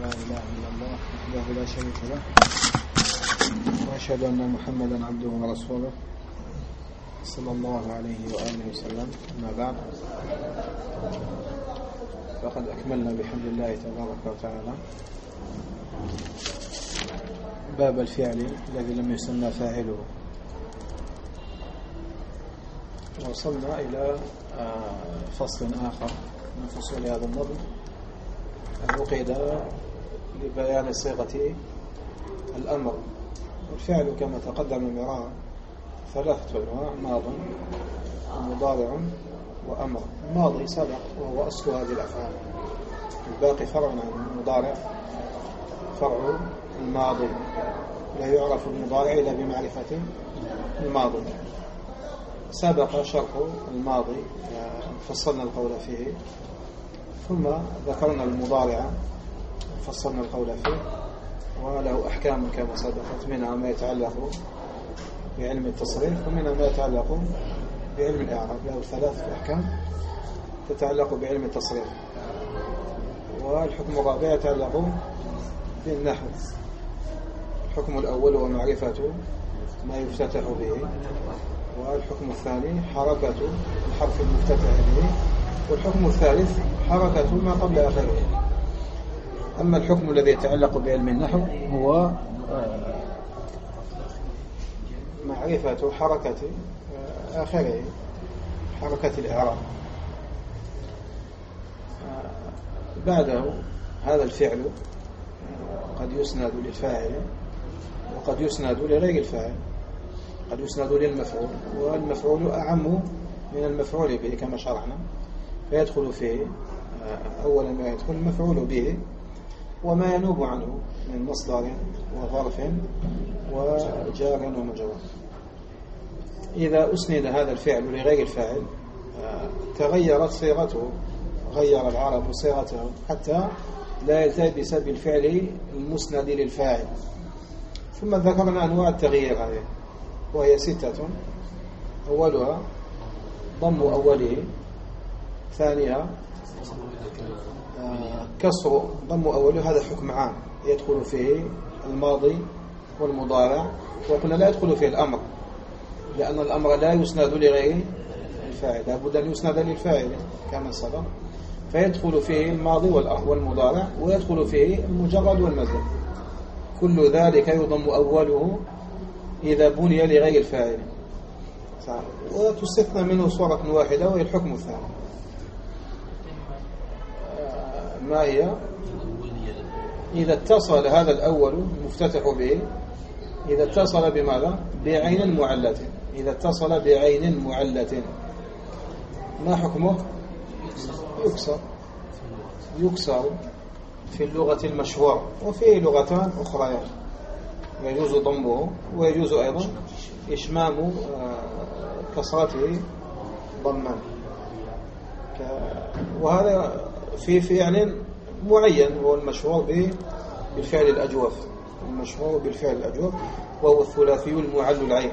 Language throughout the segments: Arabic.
لا إله إلا الله وحده لا شريك له وأشهد أن محمدا عبده ورسوله صلى الله عليه وآله وسلم. أما بعد، فقد أكملنا بحمد الله تبارك وتعالى باب الفعل الذي لم يسمى فاعله، وصلنا إلى فصل آخر من فصول هذا النظم عقد لبيان صيغة الأمر. والفعل كما تقدم مرارا ثلاثة أنواع: ماض ومضارع وأمر. الماضي سبق وهو أصل هذه الأفعال، الباقي فرع عنه. المضارع فرع الماضي، لا يعرف المضارع إلا بمعرفة الماضي. سبق شرح الماضي، فصلنا القول فيه، ثم ذكرنا المضارع فصلنا القول فيه، وله أحكام كما سبقت، منها ما يتعلق بعلم التصريف ومنها ما يتعلق بعلم الإعراب. له ثلاث أحكام تتعلق بعلم التصريف، والحكم الرابع يتعلق بالنحو. الحكم الأول هو معرفة ما يفتتح به، والحكم الثاني حركة الحرف المفتتح به، والحكم الثالث حركة ما قبل آخره. أما الحكم الذي يتعلق بعلم النحو هو معرفة حركة آخره، حركة الإعراب. بعده هذا الفعل قد يسند للفاعل وقد يسند لغير الفاعل، قد يسند للمفعول، والمفعول أعم من المفعول به كما شرحنا، فيدخل فيه أولا ما يدخل المفعول به وما ينوب عنه من مصدر وظرف وجار ومجرور. إذا أسند هذا الفعل لغير الفاعل تغيرت صيغته، غير العرب صيغته حتى لا يلتبس بالفعل المسند للفاعل. ثم ذكرنا أنواع التغيير هذه، وهي 6: أولها ضم أوله، ثانيها كسر ضم أوله. هذا حكم عام يدخل فيه الماضي والمضارع، وقلنا لا يدخل فيه الأمر، لأن الأمر لا يسند لغير الفاعل، لابد أن يسند للفاعل كما سبق. فيدخل فيه الماضي والمضارع، ويدخل فيه المجرد والمزيد. كل ذلك يضم أوله إذا بني لغير الفاعل، وتستثنى منه صورة واحدة وهي الحكم الثاني. ما هي؟ إذا اتصل هذا الأول المفتتح به، إذا اتصل بماذا؟ بعين معلة. إذا اتصل بعين معلة ما حكمه؟ يكسر في اللغة المشهورة، وفي لغتان أخرى يجوز ضمه ويجوز أيضا إشمام كسرته ضما، وهذا في فعل معين هو المشهور بالفعل الأجوف، المشهور بالفعل الأجوف، وهو الثلاثي المعل العين.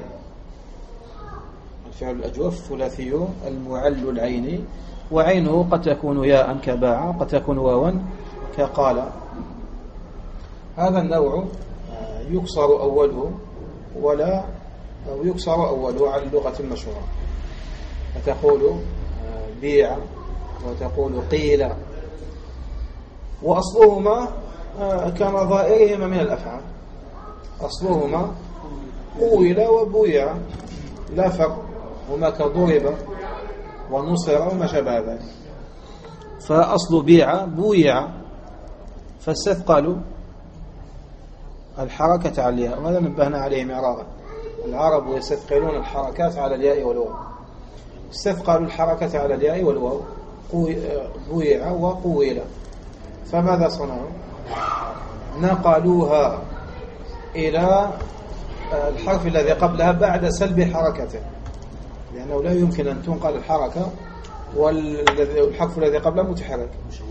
الفعل الأجوف ثلاثي المعل العين، وعينه قد تكون ياء كباع، قد تكون واوا كقال. هذا النوع يكسر أوله أو يكسر أوله على اللغة المشهورة، فتقول بيع وتقول قيل، وأصلهما كان ظائرهما من الأفعال، أصلهما قويل وبويع، لا فرق، هما كضرب ونصر وما شابه ذلك. فأصل بيع بويع، فاستثقلوا الحركة على الياء، وهذا نبهنا عليه مرارا. العرب يستثقلون الحركات على الياء والواو، استثقلوا الحركة على الياء والواو، بويع وقويل. فماذا صنعوا؟ نقلوها إلى الحرف الذي قبلها بعد سلب حركته، لأنه لا يمكن أن تنقل الحركة والحرف الذي قبلها متحرك،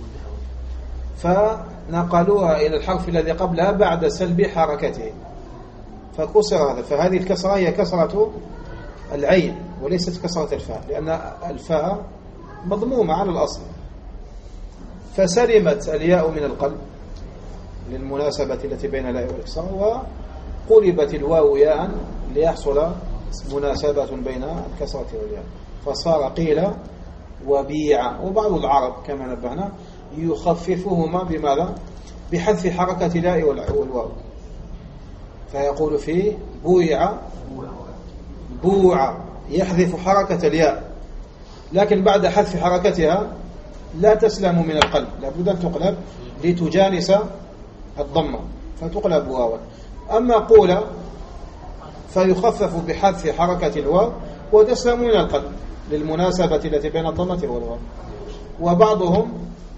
فنقلوها إلى الحرف الذي قبلها بعد سلب حركته، فكسر هذا. فهذه الكسرة هي كسرة العين وليست كسرة الفاء، لأن الفاء مضمومة على الأصل. فسلمت الياء من القلب للمناسبة التي بين الياء والكسرة، وقلبت الواو ياء ليحصل مناسبة بين الكسرة والياء، فصار قيل وبيع. وبعض العرب كما نبهنا يخففهما بماذا؟ بحذف حركة الياء والواو، فيقول في بويع بوع يحذف حركة الياء، لكن بعد حذف حركتها لا تسلم من القلب، لابد أن تقلب لتجانس الضمة فتقلب واوا. أما قول فيخفف بحذف حركة الواو وتسلم من القلب للمناسبة التي بين الضمة والواو. وبعضهم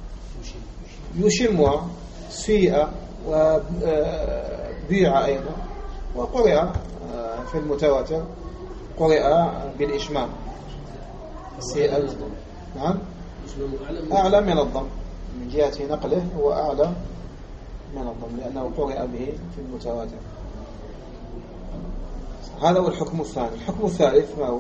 يشمها سيئة وبيع أيضا، وقرئ في المتواتر قرئ بالإشمام سيئة. نعم، أعلى من الضم من جهة نقله، هو أعلى من الضم لأنه قرئ به في المتواتر. هذا هو الحكم الثاني. الحكم الثالث ما هو؟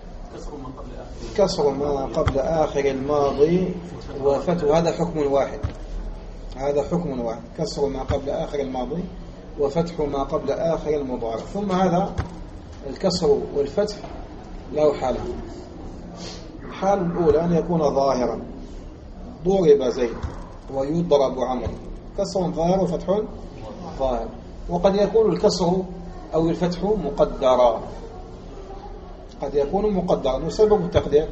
كسر ما قبل آخر الماضي وفتح. هذا حكم واحد، هذا حكم واحد، كسر ما قبل آخر الماضي وفتح ما قبل آخر المضارع. ثم هذا الكسر والفتح له حالة. الحالة الأولى أن يكون ظاهرا، ضرب زيد ويضرب عمرو، كسر ظاهر وفتح ظاهر. وقد يكون الكسر أو الفتح مقدرا، قد يكون مقدرا، وسبب التقدير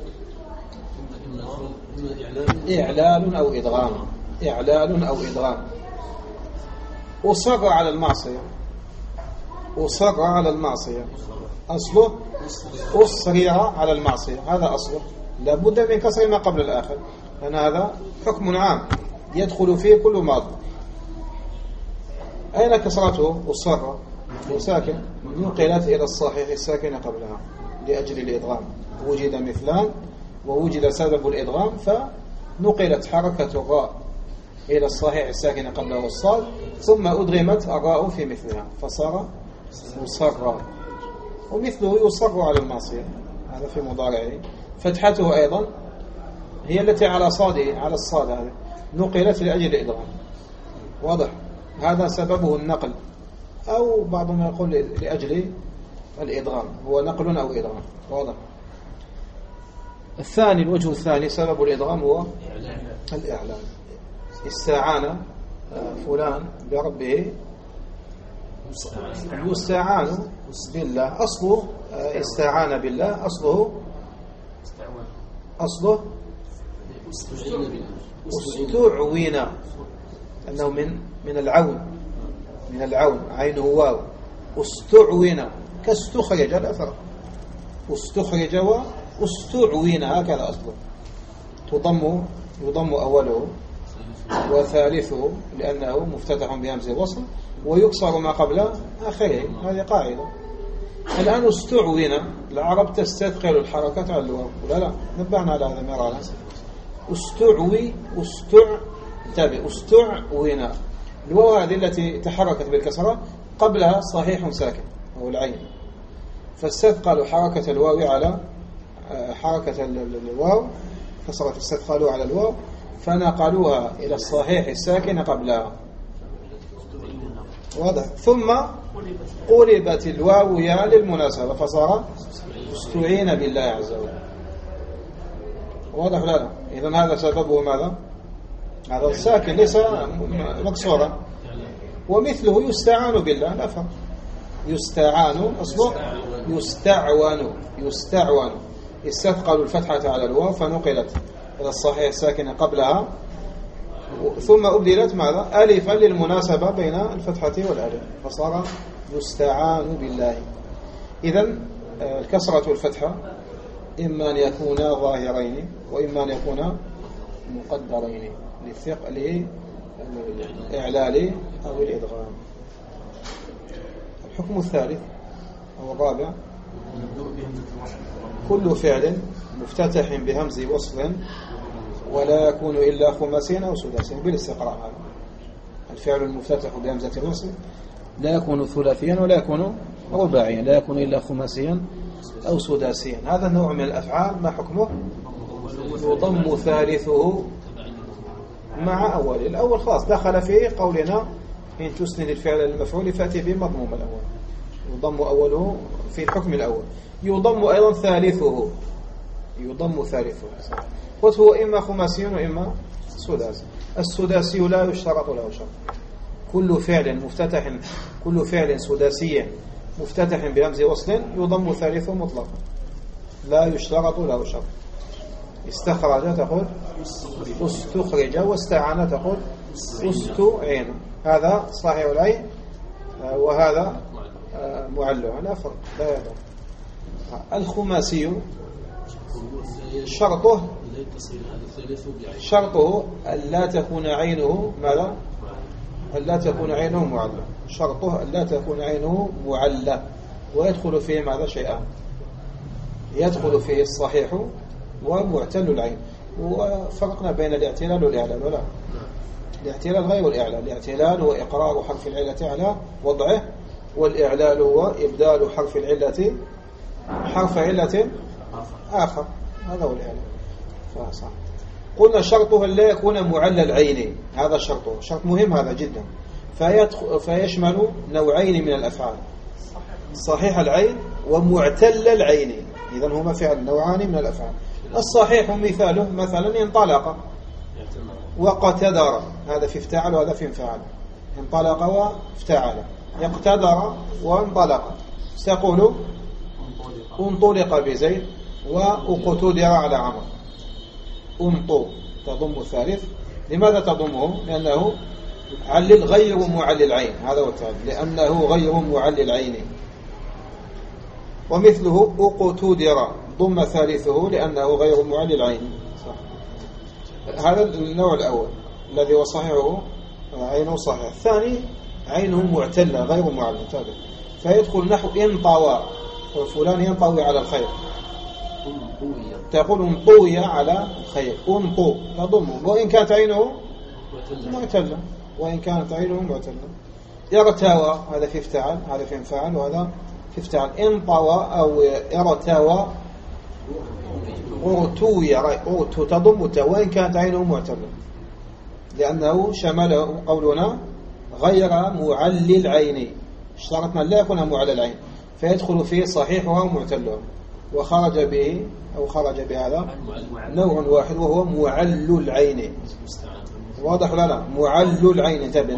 إعلال أو إدغام، إعلال أو إدغام. أصر على المعصية، أصر على المعصية، أصله أصرع على المعصية، هذا أصله لابد من كسر ما قبل الآخر، لأن هذا حكم عام يدخل فيه كل ماضي. أين كسرته؟ أصر وساكن، نقلت إلى الصحيح الساكن قبلها لأجل الإدغام، وجد مثلان ووجد سبب الإدغام فنقلت حركة الراء إلى الصحيح الساكن قبله الصاد، ثم أدغمت الراء في مثلها فصار مصرا. ومثله يصر على المعصية، هذا في مضارعه. فتحته أيضا هي التي على صاده، على الصاد، هذه نقلت لأجل الإدغام، واضح؟ هذا سببه النقل، أو بعضهم يقول لأجل الإدغام، هو نقل أو إدغام، واضح؟ الثاني، الوجه الثاني سبب الإدغام هو الإعلان. استعان فلان بربه، يستعان بالله، أصله استعان بالله، أصله استعوين، أنه من العون، من العون، عينه واو، استعوين كاستخرج، لا فرق، استخرج واستعوين، هكذا أصله. يضم أوله وثالثه لأنه مفتتح بهمزة الوصل، ويكسر ما قبل آخره، هذه قاعدة. الآن استعوين، العرب تستثقل الحركة على الواو، لا نبهنا على هذا مرارا. استعوين، الواو هذه التي تحركت بالكسرة قبلها صحيح ساكن أو العين، فاستثقلوا حركة الواو على حركة الواو، كسرت استثقلوا على الواو فنقلوها إلى الصحيح الساكن قبلها، واضح؟ ثم قلبت الواو يا للمناسبة فصار استعين بالله عز وجل، واضح؟ لا إذن هذا سببه ماذا؟ هذا الساكن ليس مكسورا. ومثله يستعان بالله، لا فرق، يستعان أصله يستعون، استثقلوا الفتحة على الواو فنقلت إلى الصحيح الساكن قبلها، ثم أبدلت ماذا؟ ألفا للمناسبة بين الفتحة والألف فصار يستعان بالله. إذن الكسرة والفتحة إما أن يكونا ظاهرين وإما أن يكونا مقدرين للإعلال أو الإدغام. الحكم الثالث أو الرابع، كل فعل مفتتح بهمز وصل ولا يكون إلا خماسين أو سداسين، بالاستقراء. هذا الفعل المفتتح بهمزة الوصل لا يكون ثلاثيا ولا يكون رباعيا، لا يكون إلا خماسيا أو سداسيا. هذا النوع من الأفعال ما حكمه؟ يضم ثالثه مع أول. الأول خلاص دخل فيه قولنا حين تسند الفعل للمفعول فأتي بمضموم الأول، يضم أوله في الحكم الأول، يضم أيضا ثالثه، يضم ثالثه. قلت هو إما خماسي وإما سداسي. السداسي لا يشترط له شرط. كل فعل سداسي مفتتح بهمز وصل يضم ثالثه مطلقا، لا يشترط له شرط. استخرج تقول استخرج، واستعان تقول استعين. هذا صحيح العين وهذا معلّ، لا فرق، لا يضر. الخماسي شرطه ألا تكون عينه ماذا؟ ألا تكون عينه معلّة. شرطه ألا تكون عينه معلّة. ويدخل فيه ماذا؟ شيئان، يدخل فيه الصحيح ومعتل العين. وفرقنا بين الاعتلال والإعلال ولا؟ الاعتلال غير الإعلال. الاعتلال هو إقرار حرف العلة على وضعه، والإعلال هو إبدال حرف العلة حرف علة آخر، هذا هو الإعلال. فصح. قلنا شرطه لا يكون معلّ العين، هذا شرطه، شرط مهم هذا جدا. فيشمل نوعين من الأفعال، صحيح العين ومعتل العين. إذن هما فعل نوعان من الأفعال. الصحيح مثاله مثلا انطلق وقتدر، هذا في افتعل وهذا في انفعل. انطلق وافتعل. اقتدر وانطلق. سيقول انطلق بزيد واقتدر على عمرو. انطو تضم الثالث. لماذا تضمه؟ لأنه علل غير معلل العين، هذا هو التعليل، لأنه غير معلل العين. ومثله اقتدر ضم ثالثه لأنه غير معلل العين. صح. هذا النوع الأول الذي هو صحيحه عينه صحيح. الثاني عينه معتلة غير معلل، فيدخل نحو انطوى، فلان ينطوي على الخير، تقول انطوي على الخير، انطو تضمه وإن كانت عينه معتلة، وإن كانت عينه معتلة. ارتوى هذا في افتعل، هذا في انفعل وهذا في افتعل. انطوى أو ارتوى ارتوي تضم وإن كانت عينه معتلة، لأنه شمله قولنا غير معلل العين. اشترطنا لا يكون معلل العين، فيدخل فيه صحيحها ومعتلها. وخرج به أو خرج بهذا نوع واحد وهو معل العين. واضح ولا لا؟ معل العين. انتبه،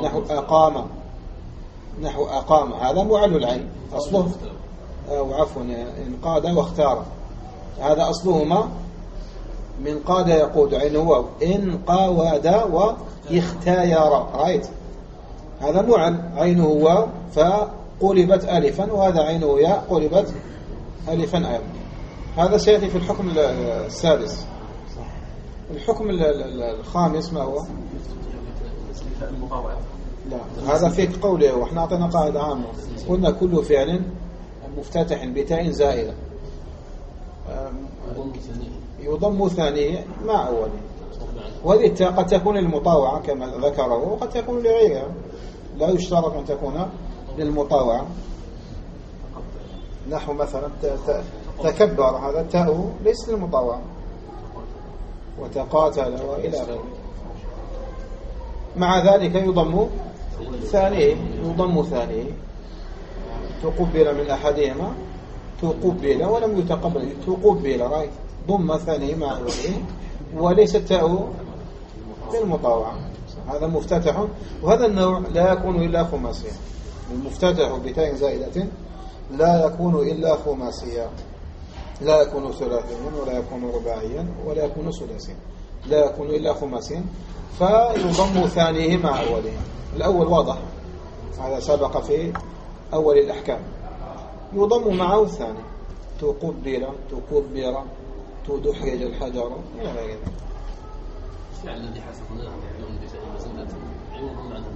نحو أقام هذا معل العين أصله، أو عفوا انقاد واختار، هذا أصلهما من قاد يقود عينه، انقاد واختير. رأيت هذا معل عينه واو فقلبت ألفا، وهذا عينه ياء قلبت ألفا أيضا. هذا سيأتي في الحكم السادس. الحكم الخامس ما هو؟ لا، هذا في قوله، وإحنا أعطينا قاعدة عامة، قلنا كل فعل مفتتح بتاء زائدة يضم ثانيه مع أوله، وهذه التاء قد تكون للمطاوعة كما ذكره، وقد تكون لغيرها، لا يشترط أن تكون للمطاوعة. نحو مثلا تكبر، هذا التاء ليس للمطاوعة. وتقاتل وإلى آخره. مع ذلك يضم ثانيه، تقبل من أحدهما، تقبل ولم يتقبل، تقبل، رأي ضم ثانيه مع أوله، وليس التاء للمطاوعة. هذا مفتتح، وهذا النوع لا يكون إلا خماسيا. المفتتح بتاء زائدة لا يكون إلا خماسيا، لا يكون ثلاثيا ولا يكون رباعيا ولا يكون سداسيا، لا يكون إلا خماسيا. فيضم ثانيه مع أوله. الأول واضح، هذا سبق في أول الأحكام. يضم معه الثاني، تقبل، تكبر، تدحرج الحجر إلى غير ذلك. الفعل الذي حسبناه عيون بتاء مزيدة عيون معنى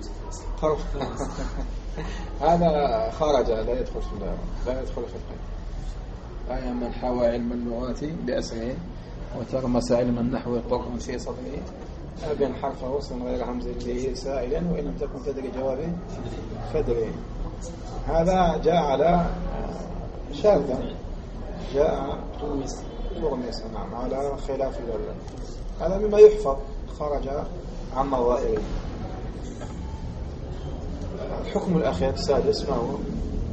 هذا خارج، لا يدخل في القيد. آية من حوى علم اللغات بأسره وتغمس علم النحو طرقا في صدره أبين حرف وصل غير همزة به سائلا وإن لم تكن تدري جوابه فدري. هذا جاء على شاذا، جاء تغمس، نعم، على خلاف هذا مما يحفظ، خرج عن ظاهره. الحكم الأخير السادس ما هو؟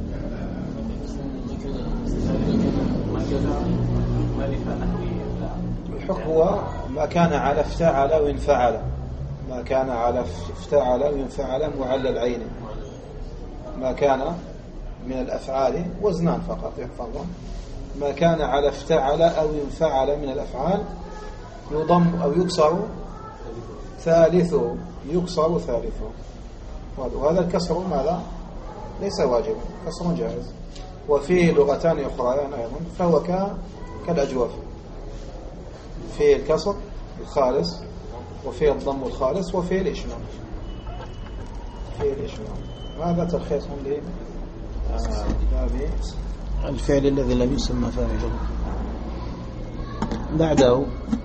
الحكم هو ما كان على افتعل وانفعل، ما كان على افتعل وانفعل معلل عين، ما كان من الأفعال وزنان فقط يحفظون، ما كان على افتعل أو انفعل من الأفعال يضم أو يكسر ثالثه، يكسر ثالثه، وهذا الكسر ماذا؟ ليس واجبا، كسر جائز. وفيه لغتان أخريان أيضا، فهو كالأجواف، فيه الكسر الخالص وفيه الضم الخالص وفيه الإشمام، فيه الإشمام. هذا تلخيص لي باب الفعل الذي لم يسمى فاعله. بعده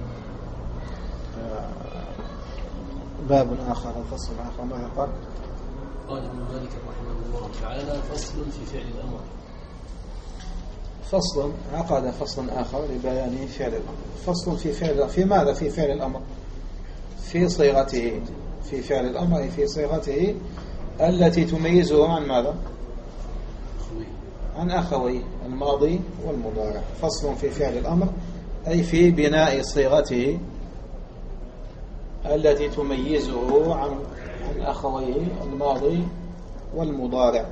باب آخر، فصل آخر، ماذا قال؟ قال ابن مالك رحمه الله تعالى: فصل في فعل الأمر. فصل عقد فصلا آخر لبيان فعل الأمر. فصل في فعل، في ماذا؟ في فعل الأمر، في صيغته، في فعل الأمر في صيغته التي تميزه عن ماذا؟ عن أخويه الماضي والمضارع. فصل في فعل الأمر أي في بناء صيغته التي تميزه عن أخويه الماضي والمضارع.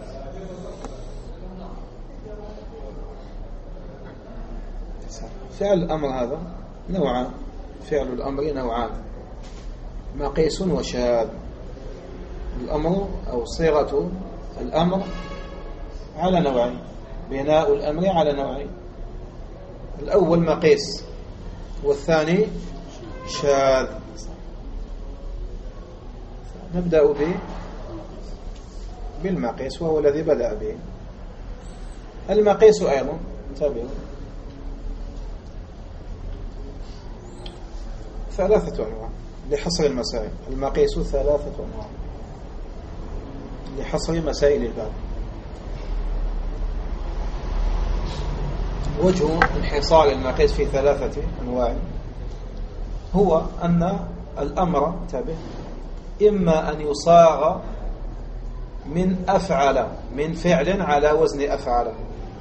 فعل الأمر هذا نوعان، فعل الأمر نوعان، مقيس وشاذ. الأمر أو صيغة الأمر على نوعين، بناء الأمر على نوعين، الأول مقيس والثاني شاذ. نبدأ بالمقيس وهو الذي بدأ به. المقيس أيضا انتبهوا ثلاثة أنواع لحصر المسائل. المقيس ثلاثة أنواع لحصر مسائل الباب. وجه انحصار المقيس في ثلاثة أنواع هو أن الأمر انتبه إما أن يصاغ من أفعل، من فعل على وزن أفعل.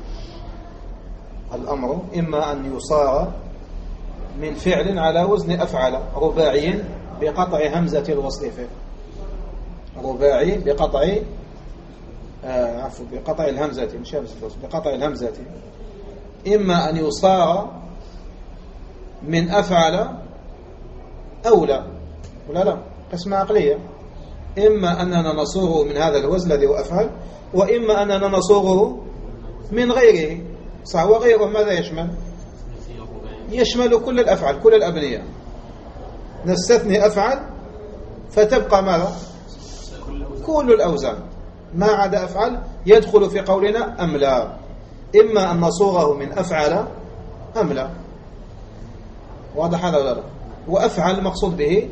الأمر إما أن يصاغ من فعل على وزن أفعل، رباعي بقطع همزة الوصل فيه، رباعي بقطع بقطع الهمزة، مش همزة الوصل، بقطع الهمزة. إما أن يصاغ من أفعل أولى ولا لا، قسمة عقلية. إما أننا نصوغه من هذا الوزن الذي هو أفعل، وإما أننا نصوغه من غيره. صح، وغيره ماذا يشمل؟ يشمل كل الأفعال، كل الأبنية. نستثني أفعل فتبقى ماذا؟ كل الأوزان، ما عدا أفعل يدخل في قولنا أم لا. إما أن نصوغه من أفعل أم لا، واضح هذا ولا لا؟ وأفعل المقصود به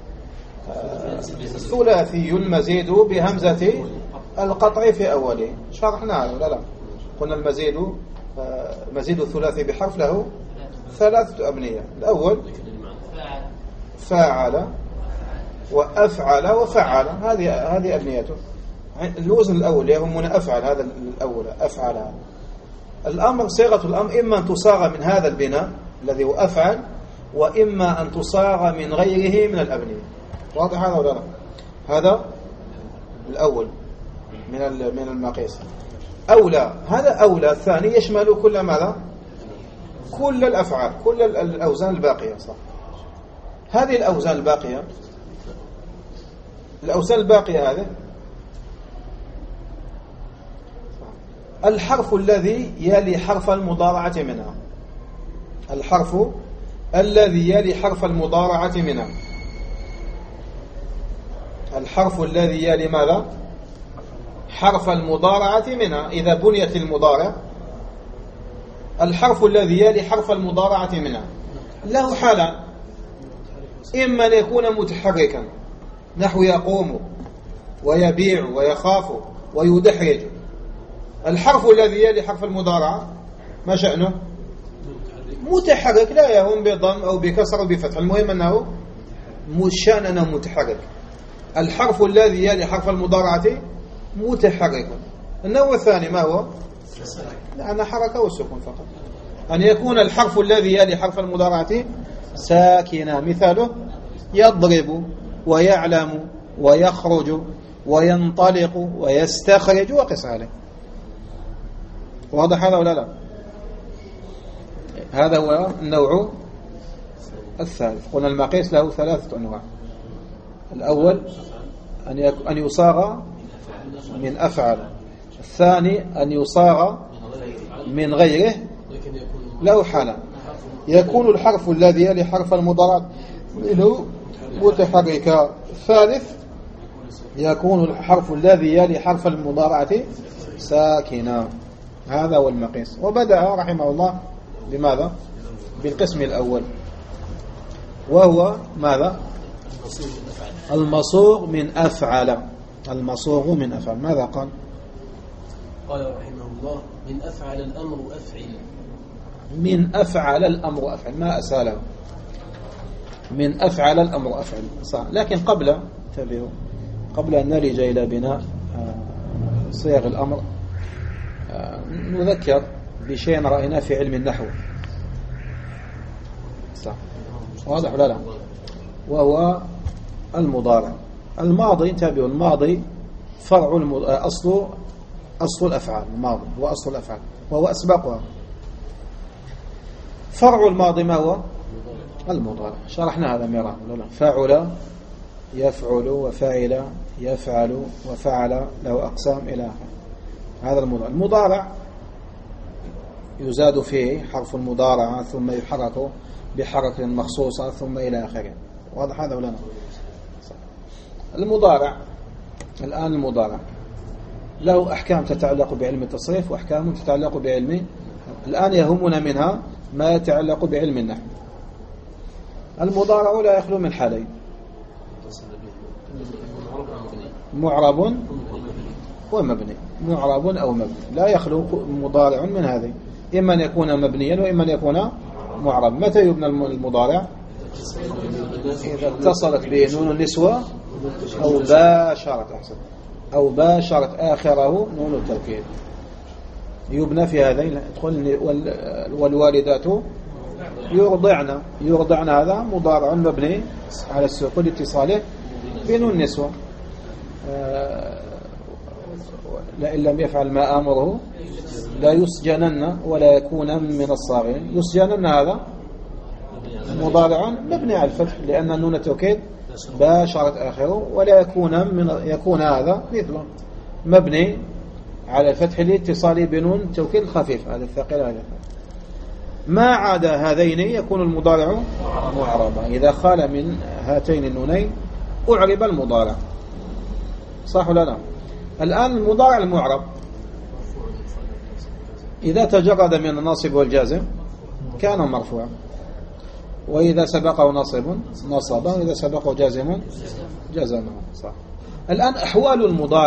ثلاثي المزيد بهمزة القطع في أوله، شرحنا ولا لا؟ قلنا المزيد مزيد الثلاثي بحرف له ثلاثة أبنية. الأول فاعل وأفعل وفعل، هذه أبنيته. الوزن الأول يهمنا أفعل، هذا الأول أفعل. الأمر صيغة الأمر إما أن تصاغ من هذا البناء الذي هو أفعل، وإما أن تصاغ من غيره من الأبنية. واضح هذا ولا لا؟ هذا الأول من المقيس. أولى، هذا أولى. الثاني يشمل كل ماذا؟ كل الأفعال، كل الأوزان الباقية. صح، هذه الأوزان الباقية، الأوزان الباقية هذه الحرف الذي يلي حرف المضارعة منها، الحرف الذي يلي حرف المضارعة منها، الحرف الذي يلي ماذا؟ حرف المضارعة منها. إذا بنيت المضارع الحرف الذي يلي حرف المضارعة منها له حالة، إما أن يكون متحركا نحو يقوم ويبيع ويخاف ويدحرج. الحرف الذي يلي حرف المضارعة ما شأنه؟ متحرك، لا يهم بضم أو بكسر أو بفتح، المهم أنه مشان أنه متحرك. الحرف الذي يلي حرف المضارعة متحرك. النوع الثاني ما هو؟ لأن حركة والسكون فقط. أن يكون الحرف الذي يلي حرف المضارعة ساكنا. مثاله يضرب ويعلم ويخرج وينطلق ويستخرج وقس عليه. واضح هذا ولا لا؟ هذا هو النوع الثالث. قلنا المقيس له 3 أنواع. الأول أن يصاغ من أفعل. الثاني أن يصاغ من غيره له حالا. يكون الحرف الذي يلي حرف المضارع منه متحركا. الثالث يكون الحرف الذي يلي حرف المضارعة ساكنا. هذا هو المقيس. وبدأ رحمه الله بماذا؟ بالقسم الأول، وهو ماذا؟ المصوغ من أفعل. المصوغ من أفعل. ماذا قال؟ قال رحمه الله من أفعل الأمر أفعل. من أفعل الأمر أفعل، ما أساله. من أفعل الأمر أفعل صح. لكن قبل أن نلج إلى بناء صيغ الأمر نذكر بشيء رأيناه في علم النحو صح. واضح ولا لا؟ وهو المضارع. الماضي انتبهوا، الماضي فرع أصل الأفعال. الماضي هو أصل الأفعال وهو أسبقها. فرع الماضي ما هو؟ المضارع. شرحنا هذا مرارا. فعل يفعل وفاعل يفعل وفعل له أقسام إلى آخره. هذا المضارع. المضارع يزاد فيه حرف المضارعة ثم يحرك بحركة مخصوصة ثم إلى آخره. واضح هذا ولا لا؟ المضارع الآن المضارع له أحكام تتعلق بعلم التصريف وأحكام تتعلق بعلم. الآن يهمنا منها ما يتعلق بعلم النحو. المضارع لا يخلو من حالين: معرب ومبني. معرب أو مبني، لا يخلو مضارع من هذه، إما أن يكون مبنيا وإما أن يكون معرب. متى يبنى المضارع؟ إذا اتصلت به نون النسوة أو باشرت آخره نون التوكيد. يبنى في هذين. والوالدات يرضعن هذا مضارع مبني على السكون لاتصاله بنون النسوة. لئن لم يفعل ما آمره لا يسجنن ولا يكون من الصاغرين. يسجنن هذا مضارع مبني على الفتح لأن نون التوكيد باشرت آخره، ولا يكون هذا مثله مبني على الفتح لاتصاله بنون توكيد خفيف، هذا الثقيل هذا. ما عدا هذين يكون المضارع معربا. إذا خال من هاتين النونين أعرب المضارع. صح ولا لا؟ الآن المضارع المعرب إذا تجرد من الناصب والجازم كان مرفوعا، وإذا سبقه ناصب نصبه، وإذا سبقه جازم جزمه. صح. الآن أحوال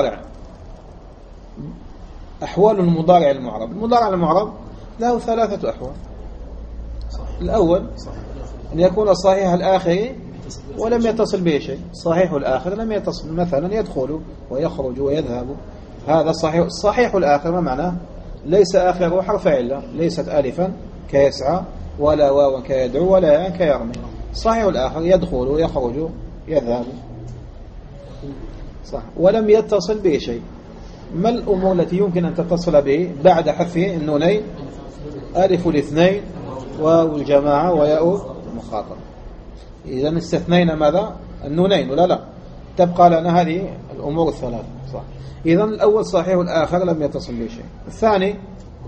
المضارع المعرب. المضارع المعرب له 3 أحوال. الأول أن يكون صحيح الآخر ولم يتصل به شيء. صحيح الآخر لم يتصل، مثلا يدخل ويخرج ويذهب، هذا صحيح. صحيح الآخر ما معناه؟ ليس آخره حرف علة، ليست ألفا كيسعى ولا واوا كيدعو ولا ياء كيرمي. صحيح الآخر يدخل ويخرج يذهب. صح. ولم يتصل به شيء. ما الأمور التي يمكن أن تتصل به بعد حذف النونين؟ ألف الاثنين واو الجماعة وياء المخاطب. إذا استثنينا ماذا؟ النونين ولا لا؟ تبقى لنا هذه الأمور الثلاثة. صح. إذا الأول صحيح الآخر لم يتصل به شيء. الثاني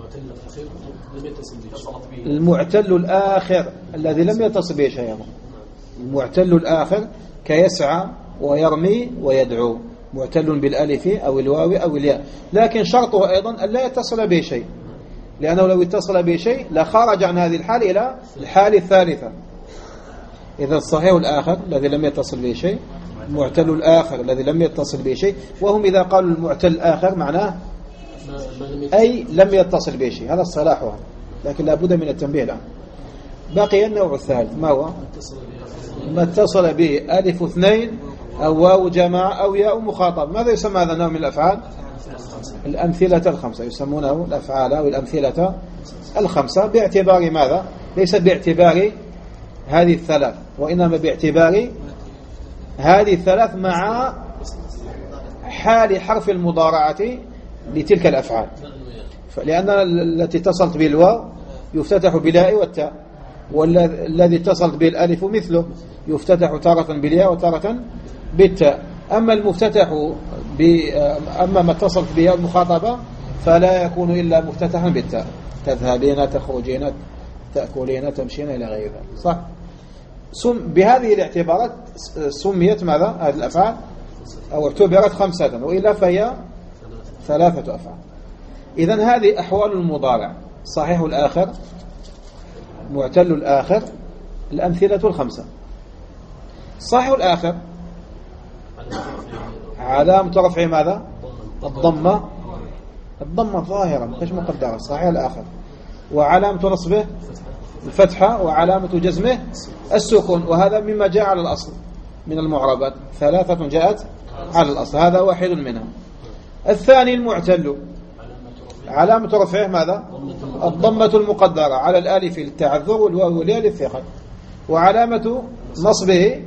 المعتل الآخر الذي لم يتصل به شيء. المعتل الآخر كيسعى ويرمي ويدعو، معتل بالألف أو الواو أو الياء، لكن شرطه أيضا أن لا يتصل به شيء، لأنه لو اتصل به شيء لخرج عن هذه الحال إلى الحال الثالثة. إذا الصحيح الآخر الذي لم يتصل به شيء، المعتل الآخر الذي لم يتصل به شيء، وهم إذا قالوا المعتل الآخر معناه أي لم يتصل به شيء، هذا الصلاح. لكن لا بد من التنبيه الآن. بقي النوع الثالث، ما هو؟ ما اتصل به ألف اثنين أو واو جماعة أو ياء مخاطب. ماذا يسمى هذا النوع من الأفعال؟ الأمثلة الخمسة يسمونه الأفعال أو الأمثلة الخمسة باعتبار ماذا؟ ليس باعتبار هذه الثلاث، وإنما باعتبار هذه الثلاث مع حال حرف المضارعة لتلك الأفعال. لأن التي اتصلت بالواو يفتتح بالياء والتاء، والذي اتصلت بالالف مثله يفتتح تارة بالياء وتارة بالتاء. أما المفتتح أما ما اتصلت به المخاطبة فلا يكون إلا مفتتحا بالتاء، تذهبين، تخرجين، تأكلين، تمشين إلى غير ذلك. صح؟ بهذه الاعتبارات سميت ماذا؟ هذه الأفعال أو اعتبرت خمسة، وإلا فهي ثلاثة أفعال. إذن هذه أحوال المضارع: صحيح الآخر، معتل الآخر، الأمثلة الخمسة. صحيح الآخر علامة رفع ماذا؟ الضمة ظاهرة مش مقدرة. صحيح الآخر وعلامة نصبه الفتحة، وعلامة جزمه السكون، وهذا مما جاء على الأصل من المعربات، ثلاثة جاءت على الأصل، هذا واحد منهم. الثاني المعتل علامة رفعه ماذا؟ الضمة المقدرة على الألف للتعذر والواو والياء للثقل، وعلامة نصبه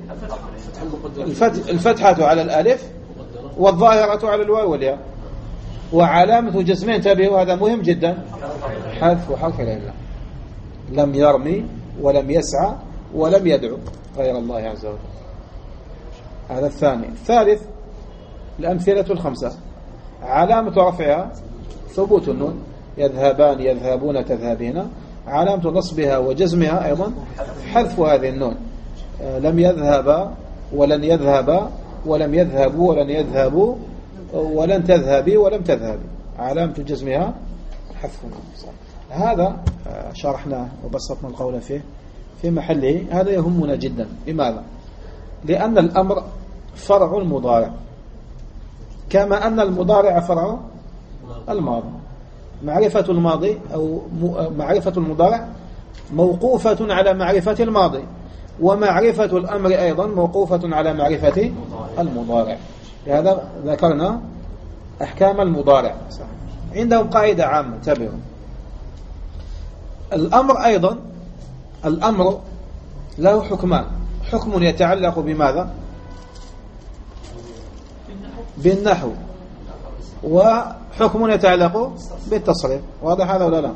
الفتحة على الألف والظاهرة على الواو والياء، وعلامة جزمه، انتبهوا هذا مهم جدا، حذف حرف العلة. لم يرمي ولم يسعى ولم يدعو غير الله عز وجل. هذا الثاني. الثالث الأمثلة الخمسة علامة رفعها ثبوت النون، يذهبان، يذهبون، تذهبين. علامة نصبها وجزمها أيضا حذف هذه النون، لم يذهب ولن يذهب ولم يذهبوا ولن يذهبوا ولن تذهبي ولم تذهبي، علامة جزمها حذف النون. هذا شرحناه وبسطنا القول فيه في محله. هذا يهمنا جدا. لماذا؟ لأن الأمر فرع المضارع، كما أن المضارع فرع الماضي. معرفة الماضي أو معرفة المضارع موقوفة على معرفة الماضي، ومعرفة الأمر أيضا موقوفة على معرفة المضارع. لهذا ذكرنا أحكام المضارع. عندهم قاعدة عامة، انتبهوا. الأمر أيضا، الأمر له حكمان: حكم يتعلق بماذا؟ بالنحو، وحكم يتعلق بالتصريف. واضح هذا ولا لا؟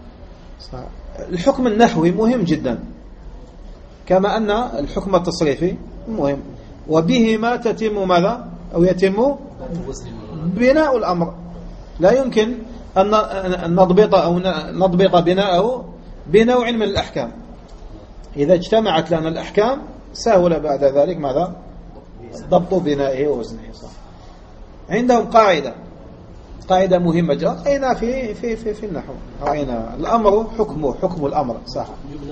الحكم النحوي مهم جدا، كما أن الحكم التصريفي مهم، وبهما تتم ماذا؟ أو يتم بناء الأمر. لا يمكن أن نضبط بناءه بنوع من الأحكام. إذا اجتمعت لنا الأحكام سهل بعد ذلك ماذا؟ ضبط بنائه ووزنه. صح. عندهم قاعدة مهمة جدا رأينا في النحو، رأينا الأمر حكمه حكم الأمر. صح.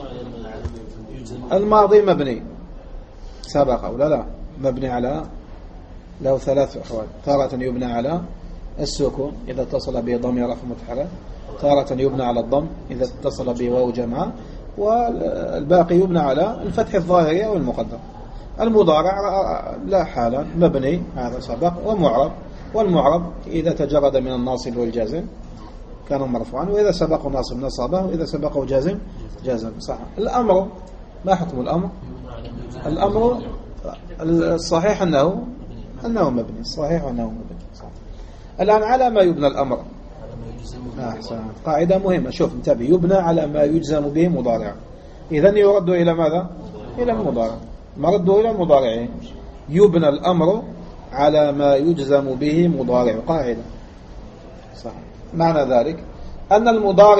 الماضي مبني سبق ولا لا؟ مبني على له ثلاث أحوال: تارة يبنى على السكون إذا اتصل به ضمير رفع متحرك، تارة يبنى على الضم إذا اتصل به واو جماعة، والباقي يبنى على الفتح الظاهري أو المقدر. المضارع لا حالا مبني، هذا سبق، ومعرب، والمعرب إذا تجرد من الناصب والجازم كان مرفوعا، وإذا سبقه ناصب نصبه، وإذا سبقه جازم جازم. صح. الأمر ما حكم الأمر؟ الأمر الصحيح أنه مبني، الصحيح أنه مبني. صح. الآن على ما يبنى الأمر؟ أحسن. قاعدة مهمة، شوف انتبه، يبنى على ما يجزم به مضارع. إذن يرد إلى ماذا؟ إلى المضارع. مرده إلى المضارعين. يبنى الأمر على ما يجزم به مضارع. قاعدة. صح. معنى ذلك أن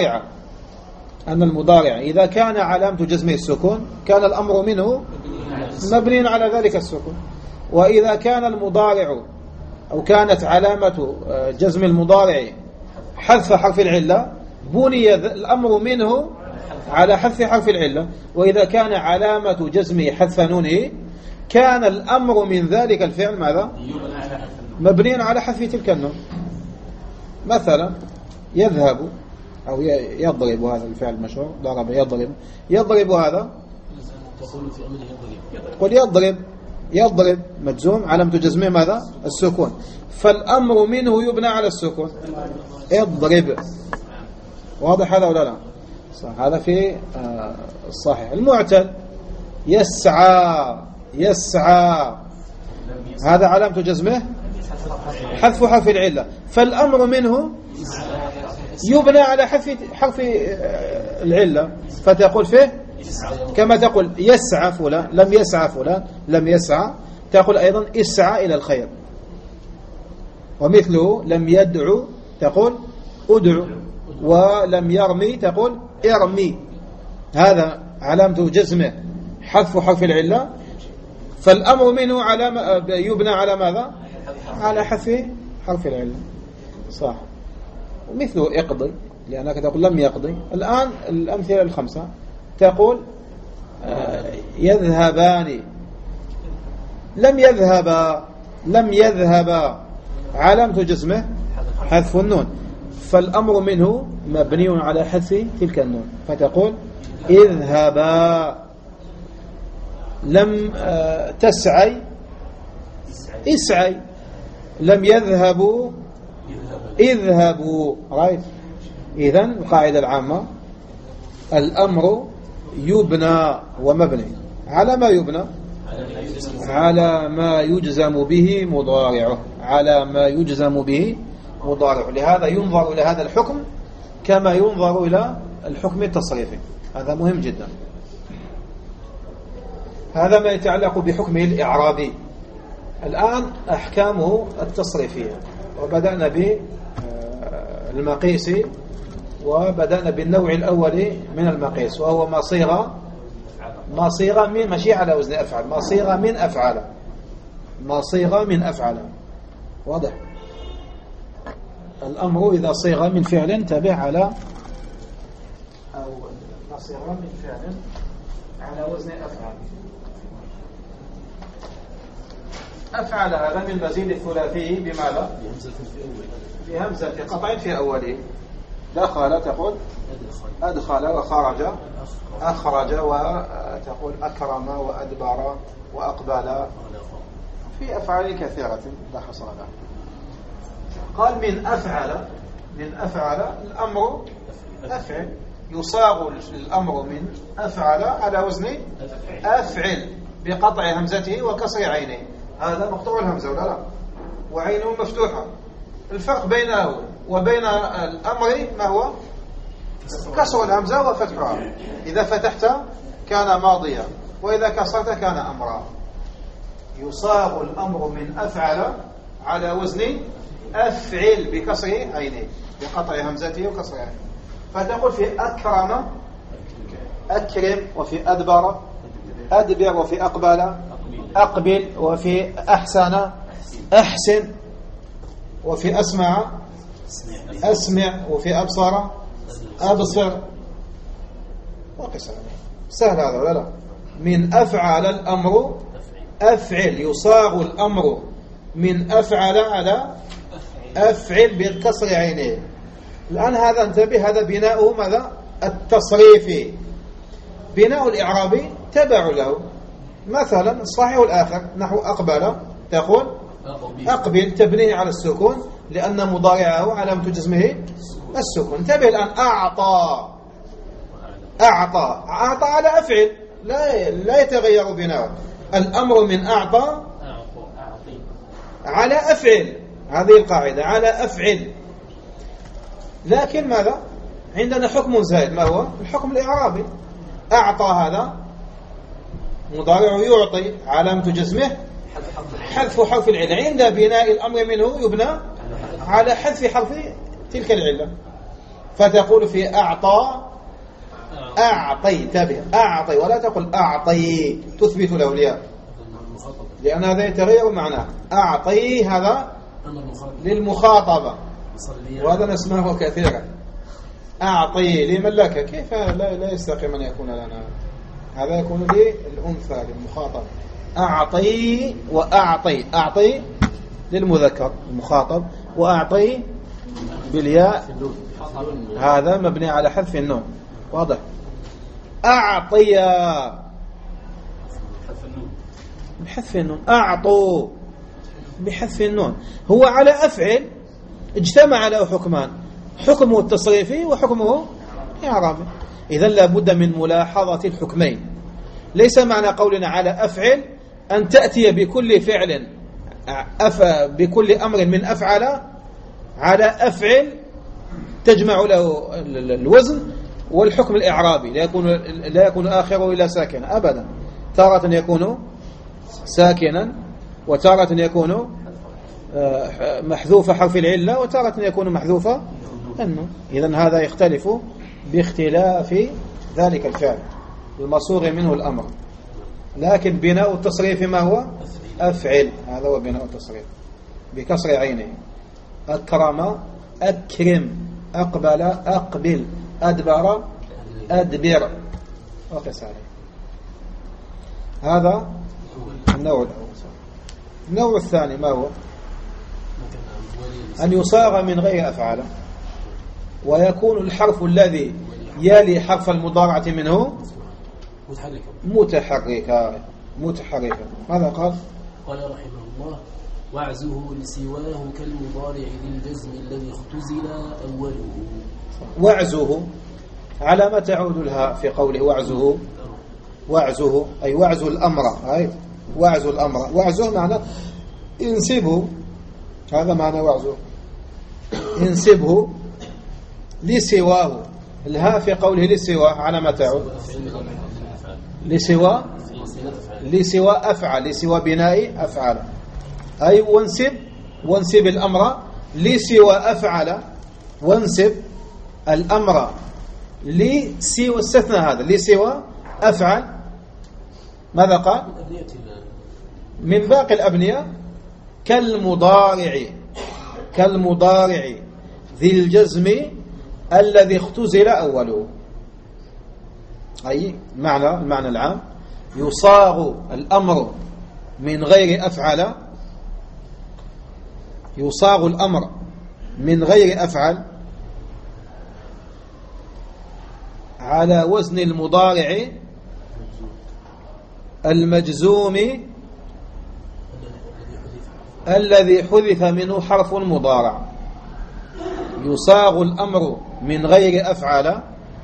المضارع إذا كان علامة جزمه السكون كان الأمر منه مبني على ذلك السكون، وإذا كان المضارع أو كانت علامة جزم المضارع حذف حرف العلة بني الأمر منه على حذف حرف العلة، وإذا كان علامة جزمه حذف نونه كان الأمر من ذلك الفعل ماذا؟ مبنيا على حذف تلك النون. مثلا يذهب أو يضرب، هذا الفعل المشهور، ضرب يضرب هذا، قل يضرب مجزوم علامة جزمه ماذا؟ السكون. فالأمر منه يبنى على السكون. اضرب. واضح هذا ولا لا؟ صح. هذا في الصحيح. المعتل يسعى يسعى، هذا علامة جزمه حذف حرف العلة، فالأمر منه يبنى على حرف العلة، فتقول فيه كما تقول يسعى فلان، لم يسعى فلان، لم يسعى، تقول أيضا اسعى إلى الخير. ومثله لم يدعو تقول أدعو، ولم يرمي تقول ارمي. هذا علامة جزمه حذف حرف العلة، فالأمر منه يبنى على ماذا؟ على حذف حرف العلة. صح. ومثله اقضي، لأنك تقول لم يقضي. الآن الأمثلة الخمسة تقول يذهبان، لم يذهبا، لم يذهبا، علامة جزمه حذف النون، فالأمر منه مبني على حذف تلك النون، فتقول اذهبا. لم تسعي اسعي، لم يذهبوا اذهبوا. رايت؟ إذن القاعدة العامة الأمر يبنى ومبني على ما يبنى، على ما يجزم به مضارعه، على ما يجزم به مضارعه. لهذا ينظر إلى هذا الحكم كما ينظر إلى الحكم التصريفي. هذا مهم جدا. هذا ما يتعلق بحكمه الإعرابي. الآن أحكامه التصريفية، وبدأنا بالمقيس، وبدأنا بالنوع الأول من المقيس، وهو ما صيغ من، ماشي على وزن أفعل، ما صيغ من أفعل، ما صيغ من أفعل. واضح؟ الأمر إذا صيغ من فعل انتبه على، أو ما صيغ من فعل على وزن أفعل. أفعل هذا من مزيد الثلاثي بماذا؟ بهمزة قطع في أوله. دخل تقول أدخل، وخرج أخرج، وتقول أكرم وأدبر وأقبل، في أفعال كثيرة لا حصر لها. قال من أفعل، من أفعل الأمر أفعل، يصاغ الأمر من أفعل على وزن أفعل بقطع همزته وكسر عينه. هذا مقطوع الهمزة ولا لا؟ وعينه مفتوحة. الفرق بينه وبين الأمر ما هو؟ كسر الهمزة وفتحها. إذا فتحت كان ماضيا، وإذا كسرت كان أمرا. يصاغ الأمر من أفعل على وزن أفعل بكسر عينه، بقطع همزته وكسر عينه. فتقول في أكرم أكرم، وفي أدبر أدبر، وفي أقبل أقبل، وفي أحسن أحسن، وفي أسمع أسمع، وفي أبصر أبصر، وقس. سهل هذا ولا لا؟ من أفعل الأمر أفعل، يصاغ الأمر من أفعل على أفعل بالكسر عينه. الآن هذا انتبه، هذا بناؤه ماذا؟ التصريفي. بناء الإعرابي تبع له. مثلا الصحيح الآخر نحو أقبل، تقول أقبل تبنيه على السكون، لأن مضارعه علامة جزمه السكون. انتبه الآن أعطى، أعطى، أعطى على أفعل، لا يتغير بناؤه. الأمر من أعطى على أفعل، هذه القاعدة على أفعل. لكن ماذا؟ عندنا حكم زائد، ما هو؟ الحكم الإعرابي. أعطى هذا مضارع يعطي، علامة جزمه حذف حرف العلة. عند بناء الأمر منه يبنى على حذف حرف تلك العلة، فتقول في أعطى أعطي، تابع أعطي، ولا تقول أعطي تثبت له الياء، لأن هذا يتغير معناه. أعطي هذا للمخاطبة، وهذا نسمعه كثيرا. أعطي لمن لك، كيف لا يستقيم أن يكون لنا؟ هذا يكون للأنثى للمخاطب. أعطي وأعطي، أعطي للمذكر المخاطب، وأعطي بالياء، هذا مبني على حذف النون. واضح؟ أعطيا بحذف النون. أعطوا بحذف النون. هو على أفعل اجتمع له حكمان، حكمه التصريفي وحكمه إعرابي. إذن لابد من ملاحظة الحكمين. ليس معنى قولنا على أفعل أن تأتي بكل فعل بكل أمر من أفعل على أفعل تجمع له الوزن والحكم الإعرابي، لا يكون آخره إلا ساكنا أبدا. تارة يكون ساكنا، وتارة يكون محذوف حرف العلة، وتارة يكون محذوف النون. إذن هذا يختلف باختلاف ذلك الفعل المصوغ منه الأمر. لكن بناء التصريف ما هو؟ أفعل. هذا هو بناء التصريف بكسر عينه. أكرم أكرم، أقبل أقبل، أدبر أدبر، وقس عليه. هذا النوع الأول. النوع الثاني ما هو؟ أن يصاغ من غير أفعال، ويكون الحرف الذي يلي حرف المضارعة منه متحركا. ماذا قال؟ قال رحمه الله: وعزه لسواه كالمضارع ذي الجزم الذي اختزل أوله. وعزه على ما تعود لها في قوله وعزه؟ وعزه أي وعز الأمر. وعز الأمر، وعزه معنى انسبه. هذا معنى وعزه، انسبه لسواه. الهاء في قوله لسواه على ما تعود؟ لسوى أفعل، لسوى بناء أفعال. أي وانسب الأمر لسوى أفعل، وانسب الأمر لسوى استثنى هذا لسوى أفعل. ماذا قال؟ من باقي الأبنية كالمضارع ذي الجزم الذي اختزل أوله. أي المعنى العام يصاغ الأمر من غير أفعل، يصاغ الأمر من غير أفعل على وزن المضارع المجزوم الذي حذف منه حرف المضارع. يصاغ الأمر من غير أفعل.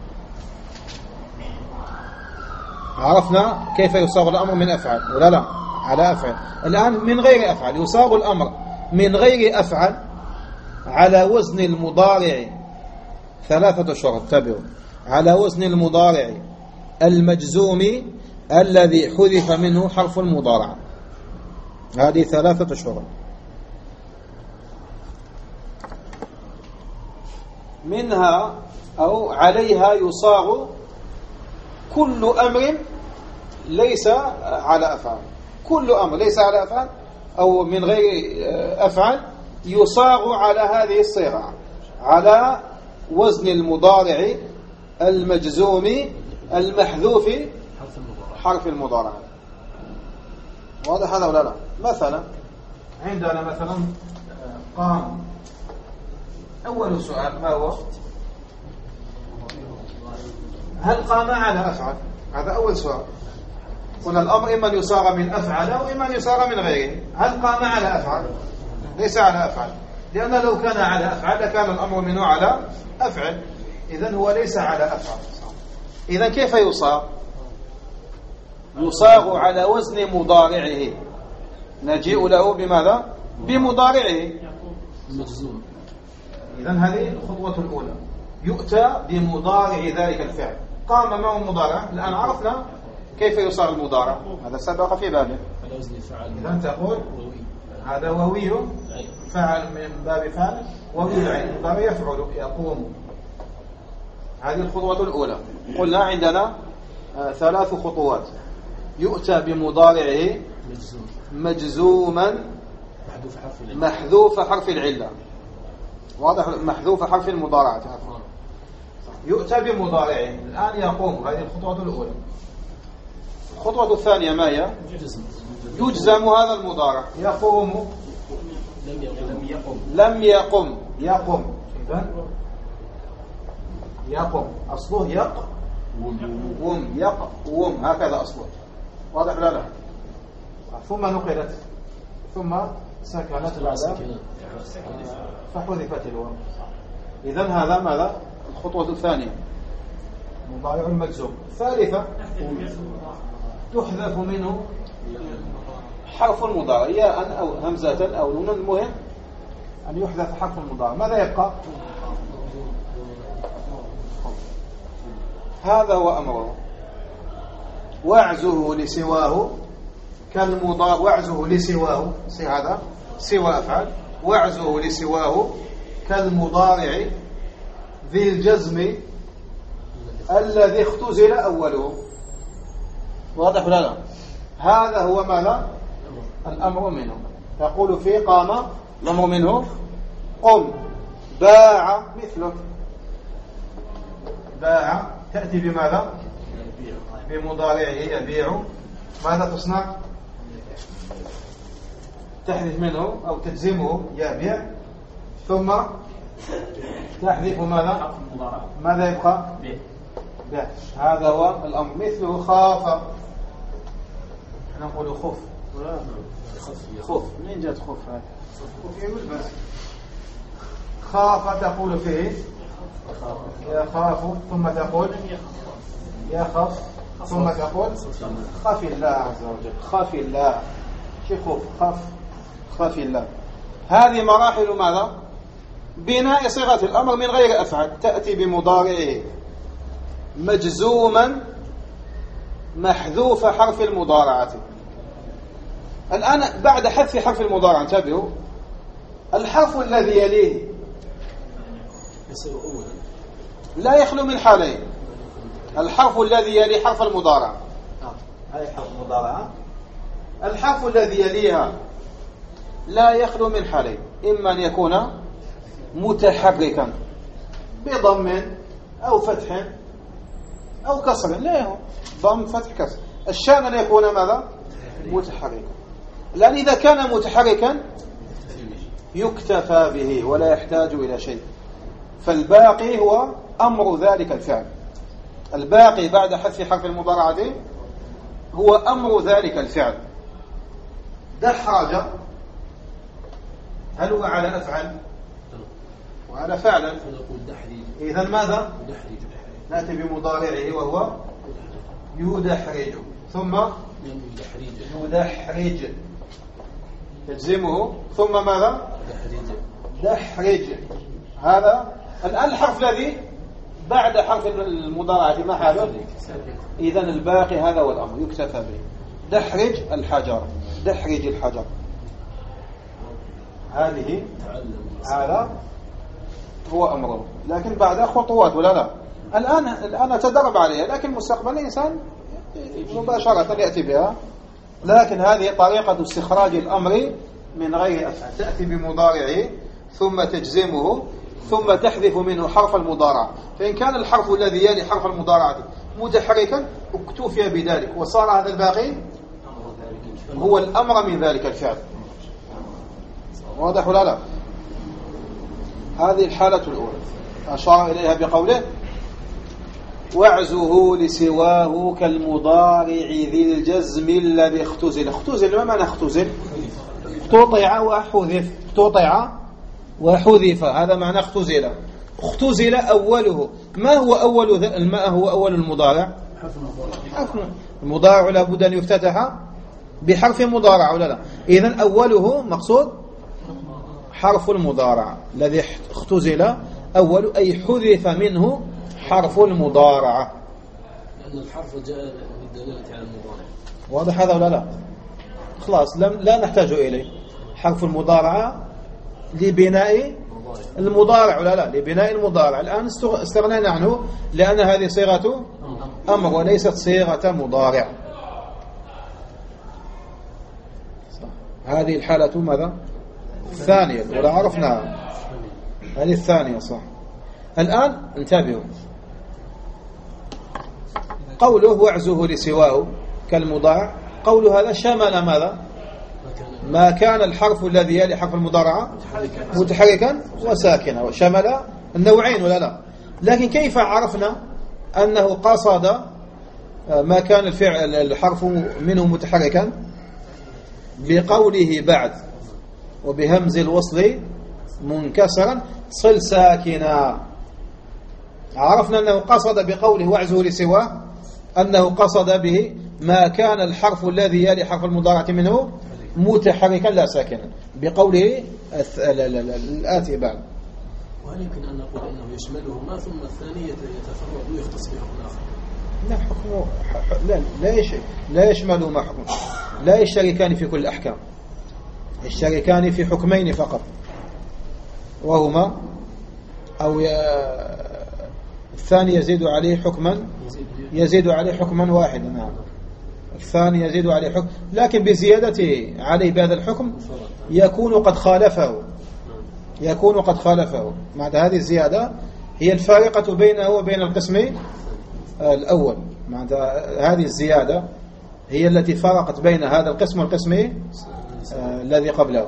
عرفنا كيف يصاغ الأمر من أفعل ولا لا؟ على أفعل. الآن من غير أفعل يصاغ الأمر من غير أفعل على وزن المضارع 3 شرط. تابعوا: على وزن المضارع المجزوم الذي حذف منه حرف المضارع. هذه 3 شرط. منها أو عليها يصاغ كل أمر ليس على أفعال. كل أمر ليس على أفعال أو من غير أفعال يصاغ على هذه الصيغة، على وزن المضارع المجزوم المحذوف حرف المضارع. واضح هذا ولا لا؟ مثلا عندنا مثلا قام. أول سؤال ما هو؟ هل قام على أفعل؟ هذا أول سؤال. قلنا الأمر إما أن يصاغ من أفعل أو إما أن يصاغ من غيره. هل قام على أفعل؟ ليس على أفعل، لأن لو كان على أفعل لكان الأمر منه على أفعل. إذن هو ليس على أفعل. إذن كيف يصاغ؟ يصاغ على وزن مضارعه. نجيء له بماذا؟ بمضارعه مجزوم. إذن هذه الخطوة الأولى، يؤتى بمضارع ذلك الفعل. قام معه مضارع. الآن عرفنا كيف يصاغ المضارع، هذا سبق في بابه. إذن تقول هذا وهوي فعل من باب فعل، وهوي العين مضارع يفعل يقوم. هذه الخطوة الأولى. قلنا عندنا 3 خطوات. يؤتى بمضارعه مجزوما محذوف حرف العلة. واضح؟ محذوف حرف المضارعة. يؤتى بمضارعه. الآن يقوم. هذه الخطوة الأولى. الخطوة الثانية ما هي؟ يجزم هذا المضارع. يقوم لم يقم يقم. إذن يقوم أصله يقوم يقوم، هكذا أصله. واضح لا لا؟ ثم نقلت، ثم سكنت بعد فحذفت الواو. إذن هذا ماذا؟ الخطوة الثانية مضارع مجزوم. ثالثة تحذف منه حرف المضارع ياء أو همزة أو نون. المهم أن يحذف حرف المضارع. ماذا يبقى؟ هذا هو أمره. وعزه لسواه كالمضارع. وعزه لسواه هذا سوى أفعال. وعزه لسواه كالمضارع ذي الجزم الذي اختزل أوله. واضح ولا لا؟ هذا هو ماذا؟ الأمر منه. تقول في قام الأمر منه قم. باع مثله. باع تأتي بماذا؟ بمضارعه يبيع. ماذا تصنع؟ تحذف منه أو تجزمه يبيع ثم تحذف ماذا؟ ماذا يبقى؟ بيع. هذا هو الأمر. مثله خاف. نقول خف. خف. منين جاءت خف هذا؟ بس خاف تقول فيه يخاف ثم تقول يخف ثم تقول خف الله عز وجل. خف الله. شوف خف. خف الله. هذه مراحل ماذا؟ بناء صيغة الأمر من غير أفعال. تأتي بمضارعه مجزوما محذوف حرف المضارعة. الآن بعد حذف حرف المضارعة انتبهوا، الحرف الذي يليه لا يخلو من حالين. الحرف الذي يلي حرف المضارعة، هذا حرف المضارعة، الحرف الذي يليها لا يخلو من حالين. إما أن يكون متحركا بضم أو فتح أو كسر. لا يهم ضم فتح كسر. الشأن أن يكون ماذا؟ متحركا. لأن إذا كان متحركا يكتفى به ولا يحتاج إلى شيء. فالباقي هو أمر ذلك الفعل. الباقي بعد حذف حرف المضارعة هو أمر ذلك الفعل. دحرج هل هو على أفعل وعلى فعلا؟ إذن ماذا؟ نأتي بمضارعه وهو يدحرج ثم يدحرج تجزمه ثم ماذا؟ دحرج. هذا الآن الحرف الذي بعد حرف المضارعة ما حاله؟ إذن الباقي هذا هو الأمر يكتفى به. دحرج الحجر. دحرج الحجر. هذا هو أمره. لكن بعد خطوات ولا لا؟ الآن تدرب عليها، لكن مستقبل الإنسان مباشرة يأتي بها. لكن هذه طريقة استخراج الأمر من غير أفعال. تأتي بمضارعه ثم تجزمه ثم تحذف منه حرف المضارعة. فإن كان الحرف الذي يلي حرف المضارعة متحركا اكتفي بذلك وصار هذا الباقي هو الأمر من ذلك الفعل. واضح ولا لا؟ هذه الحالة الأولى أشار إليها بقوله وعزه لسواه كالمضارع ذي الجزم الذي اختزل. اختزل ما معنى اختزل؟ اقتطع وحذف. اقتطع وحذف هذا معنى اختزل. اختزل أوله. ما هو أول المضارع؟ حرف المضارع لابد أن يفتتح بحرف مضارع ولا لا؟ إذن أوله مقصود حرف المضارع الذي اختزل أول أي حذف منه حرف المضارعة. لأن الحرف جاء بالدلالة على المضارع. واضح هذا ولا لا؟ خلاص لا نحتاج إليه. حرف المضارعة لبناء المضارع ولا لا؟ لبناء المضارع. الآن استغنينا عنه لأن هذه صيغة أمر وليست صيغة مضارع. هذه الحالة ماذا؟ الثانية ولا عرفنا هذه الثانية صح. الآن انتبهوا قوله وعزه لسواه كالمضارع. قول هذا شمل ماذا؟ ما كان الحرف الذي يلي حرف المضارعة متحركا وساكنا. وشمل النوعين ولا لا؟ لكن كيف عرفنا أنه قصد ما كان الفعل الحرف منه متحركا؟ بقوله بعد وبهمز الوصل منكسرا صل ساكنا. عرفنا أنه قصد بقوله واعزه لسواه أنه قصد به ما كان الحرف الذي يلي حرف المضارعة منه متحركا لا ساكنا بقوله الآتي بعد. وهل يمكن أن نقول أنه يشملهما ثم الثاني يتفرد ويختص بحكم آخر؟ لا حكمه لا يشملهما حكم، لا يشتركان في كل الأحكام، يشتركان في حكمين فقط، وهما أو الثاني يزيد عليه حكما واحدا. نعم الثاني يزيد عليه حكم، لكن بزيادته عليه بهذا الحكم يكون قد خالفه. مع هذه الزيادة هي الفارقة بينه وبين القسم الأول. مع هذه الزيادة هي التي فرقت بين هذا القسم والقسم الذي قبله.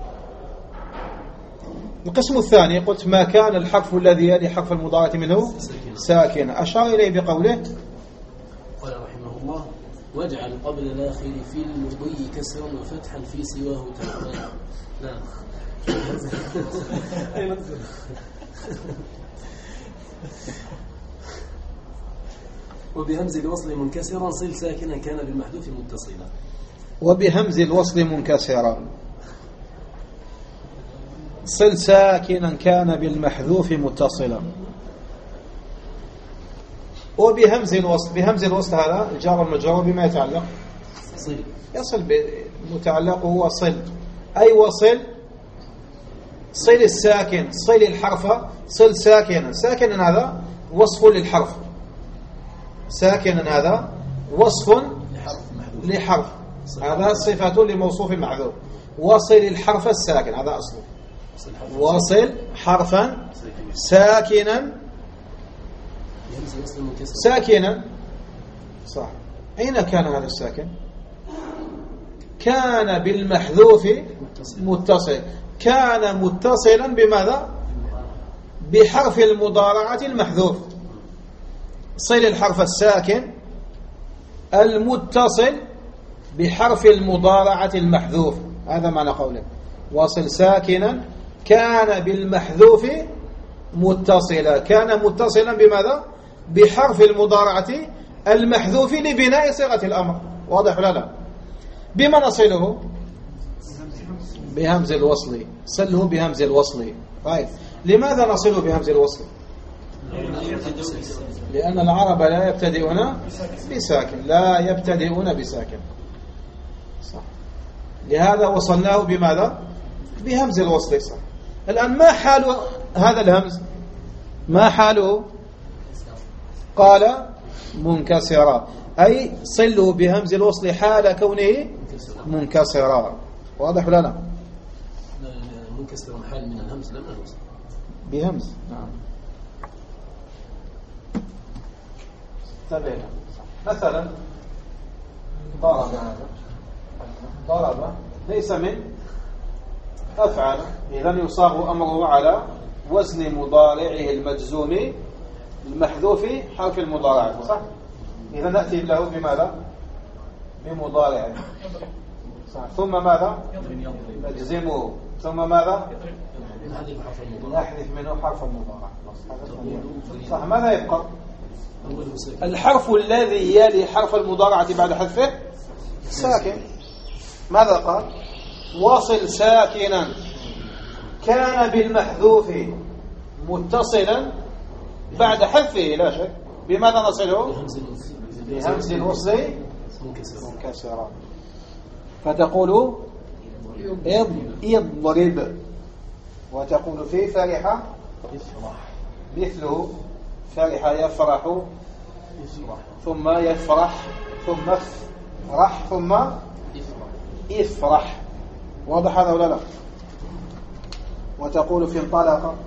القسم الثاني قلت ما كان الحرف الذي يلي حرف المضارعة منه ساكن، أشار إليه بقوله قال رحمه الله واجعل قبل الآخر في المضي كسرا وفتحا في سواه تماما. نعم وبهمز الوصل منكسرا صل ساكنا كان بالمحذوف متصلا. وبهمز الوصل منكسرا صل ساكنا كان بالمحذوف متصلا. وبهمز الوصل، بهمز الوصل هذا الجار والمجرور بما يتعلق يصل متعلقه هو صل، أي وصل صل الساكن، صل الحرف، صل ساكنا. ساكنا هذا وصف للحرف، ساكنا هذا وصف لحرف، هذا صفة لموصوف محذوف. وصل الحرف الساكن هذا أصله، وصل حرفا ساكنا صح. أين كان هذا الساكن؟ كان بالمحذوف متصل، كان متصلا بماذا؟ بحرف المضارعة المحذوف. صل الحرف الساكن المتصل بحرف المضارعة المحذوف، هذا معنى قوله وصل ساكنا كان بالمحذوف متصلا. كان متصلا بماذا؟ بحرف المضارعة المحذوف لبناء صيغة الأمر. واضح ولا لا؟ بما نصله؟ بهمز الوصل. صله بهمز الوصل. طيب لماذا نصله بهمز الوصل؟ لأن العرب لا يبتدئون بساكن، لا يبتدئون بساكن صح. لهذا وصلناه بماذا؟ بهمز الوصل صح. الآن ما حال هذا الهمز؟ ما حاله؟ قال منكسرا، أي صلوا بهمز الوصل حال كونه منكسرا. واضح ولا لا؟ منكسرا حال من الهمز لم الوصل بهمز. نعم تبعنا مثلا ضرب ليس من أفعل، إذا يصاغ أمره على وزن مضارعه المجزوم المحذوف حرف المضارعة صح. إذا نأتي له بماذا؟ بمضارعه صح. ثم ماذا؟ نجزمه. ثم ماذا؟ نحذف منه حرف المضارعة صح. ماذا يبقى؟ الحرف الذي يلي حرف المضارعة بعد حذفه ساكن. ماذا قال؟ وصل ساكنا كان بالمحذوف متصلا بعد حذفه لا شك. بماذا نصله؟ بهمز الوصل منكسرا. فتقول اضرب، وتقول في فرح مثله فرح يفرح ثم يفرح ثم افرح ثم افرح. واضح هذا ولا لا؟ وتقول في انطلق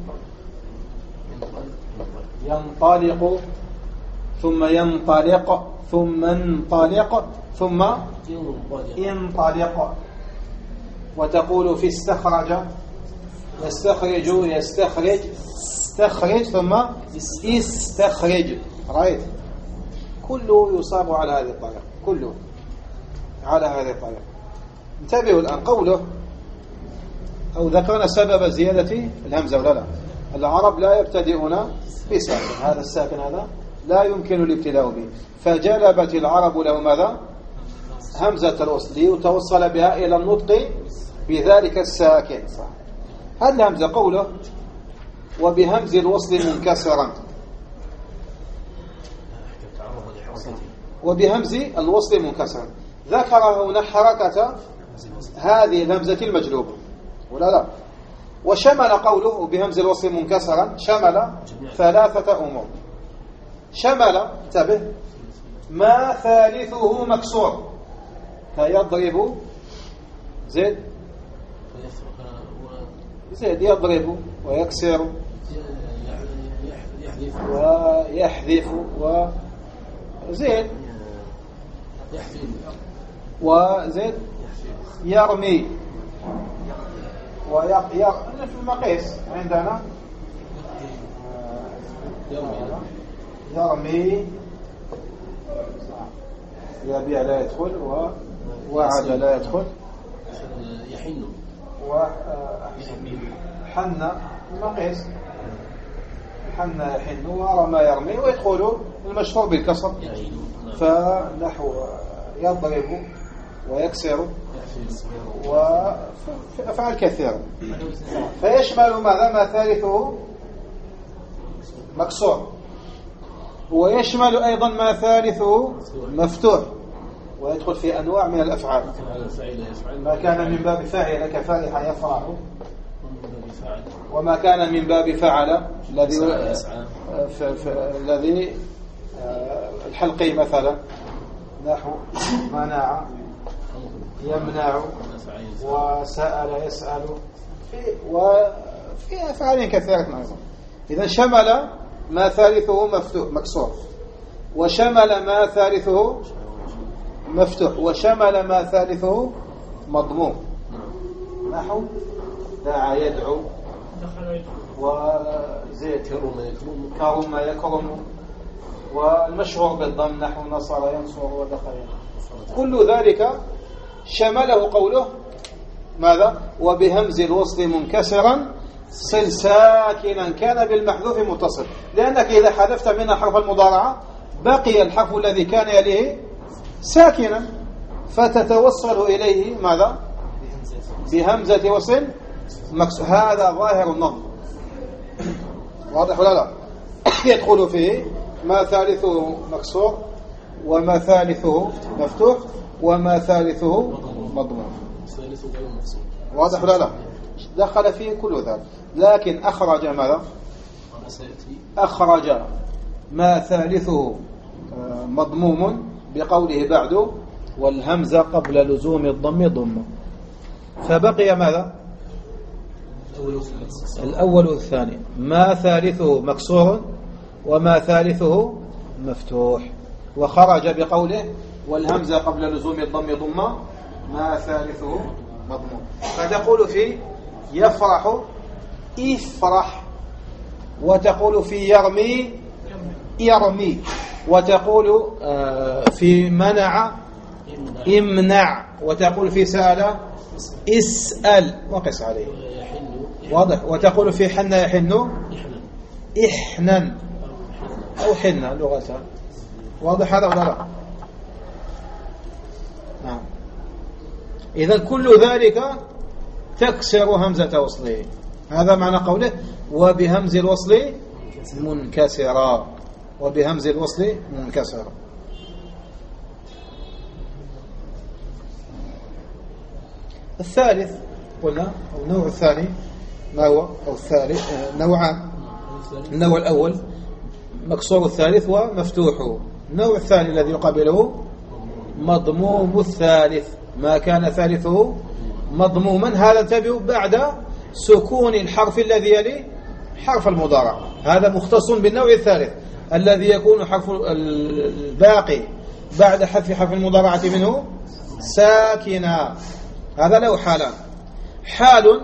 ينطلق ثم ينطلق ثم انطلق ثم ينطلق. وتقول في استخرج يستخرج يستخرج استخرج ثم استخرج. رأيت؟ كله يصاب على هذه الطريقة، كله على هذه الطريقة. انتبهوا الآن قوله أو ذكرنا سبب زيادة الهمزة ولا لا. العرب لا يبتدئون بساكن، هذا الساكن هذا لا يمكن الابتداء به، فجلبت العرب له ماذا؟ همزة الوصل ليتوصل بها إلى النطق بذلك الساكن. هذه الهمزة قوله وبهمز الوصل منكسرا، وبهمز الوصل منكسرا، ذكر هنا حركة هذه الهمزة المجلوبة ولا لا؟ وشمل قوله بهمز الوصل منكسرا شمل ثلاثة أمور. شمل انتبه ما ثالثه مكسور فيضرب زيد يضرب ويكسر ويحذف وزيد وزيد يرمي في المقيس عندنا يرمي، يبيع لا يدخل، ووعد لا يدخل، يحن حن المقيس حن يحن، ورمى يرمي، ويدخل المشهور بالكسر، فنحو يضرب ويكسر وفي أفعال كثيرة. فيشمل ماذا؟ ما ثالثه مكسور، ويشمل أيضا ما ثالثه مفتوح، ويدخل في أنواع من الأفعال. ما كان من باب فاعل كفارح يفرح، وما كان من باب فعل الذي الحلقي مثلا نحو منع يمنع وسأل يسأل، وفي أفعال كثيرة أيضا. إذا شمل ما ثالثه مكسور، وشمل ما ثالثه مفتوح، وشمل ما ثالثه مضموم نحو دعا يدعو وزيد كرم يكرم، والمشهور بالضم نحو نصر ينصر ودخل. كل ذلك شمله قوله ماذا؟ وبهمز الوصل منكسرا صل ساكنا كان بالمحذوف متصل، لأنك إذا حذفت منها حرف المضارعة بقي الحرف الذي كان يليه ساكنا، فتتوصل إليه ماذا؟ بهمزة وصل مكسور. هذا ظاهر النظم، واضح ولا لا؟ يدخل فيه ما ثالثه مكسور، وما ثالثه مفتوح، وما ثالثه مضموم. واضح ولا لا؟ دخل فيه كل ذلك، لكن أخرج ماذا؟ أخرج ما ثالثه مضموم بقوله بعده والهمزة قبل لزوم الضم ضمه، فبقي ماذا؟ الأول والثاني، ما ثالثه مكسور وما ثالثه مفتوح، وخرج بقوله والهمزة قبل لزوم الضم ضمه ما ثالثه مضموم. فتقول في يفرح افرح، وتقول في يرمي يرمي، وتقول في منع امنع، وتقول في سأل اسأل وقس عليه. واضح. وتقول في حن يحن احنن أو حنة لغتها. واضح هذا ولا لا؟ نعم. إذن كل ذلك تكسر همزة وصله، هذا معنى قوله وبهمز الوصل منكسرا، وبهمز الوصل منكسرا. الثالث قلنا أو النوع الثاني ما هو؟ أو الثالث نوعان، النوع الأول مكسور الثالث ومفتوحه، النوع الثاني الذي يقابله مضموم الثالث، ما كان ثالثه مضموما، هذا انتبهوا بعد سكون الحرف الذي يلي حرف المضارع، هذا مختص بالنوع الثالث الذي يكون حرف الباقي بعد حذف حرف المضارعة منه ساكنا. هذا له حالان، حال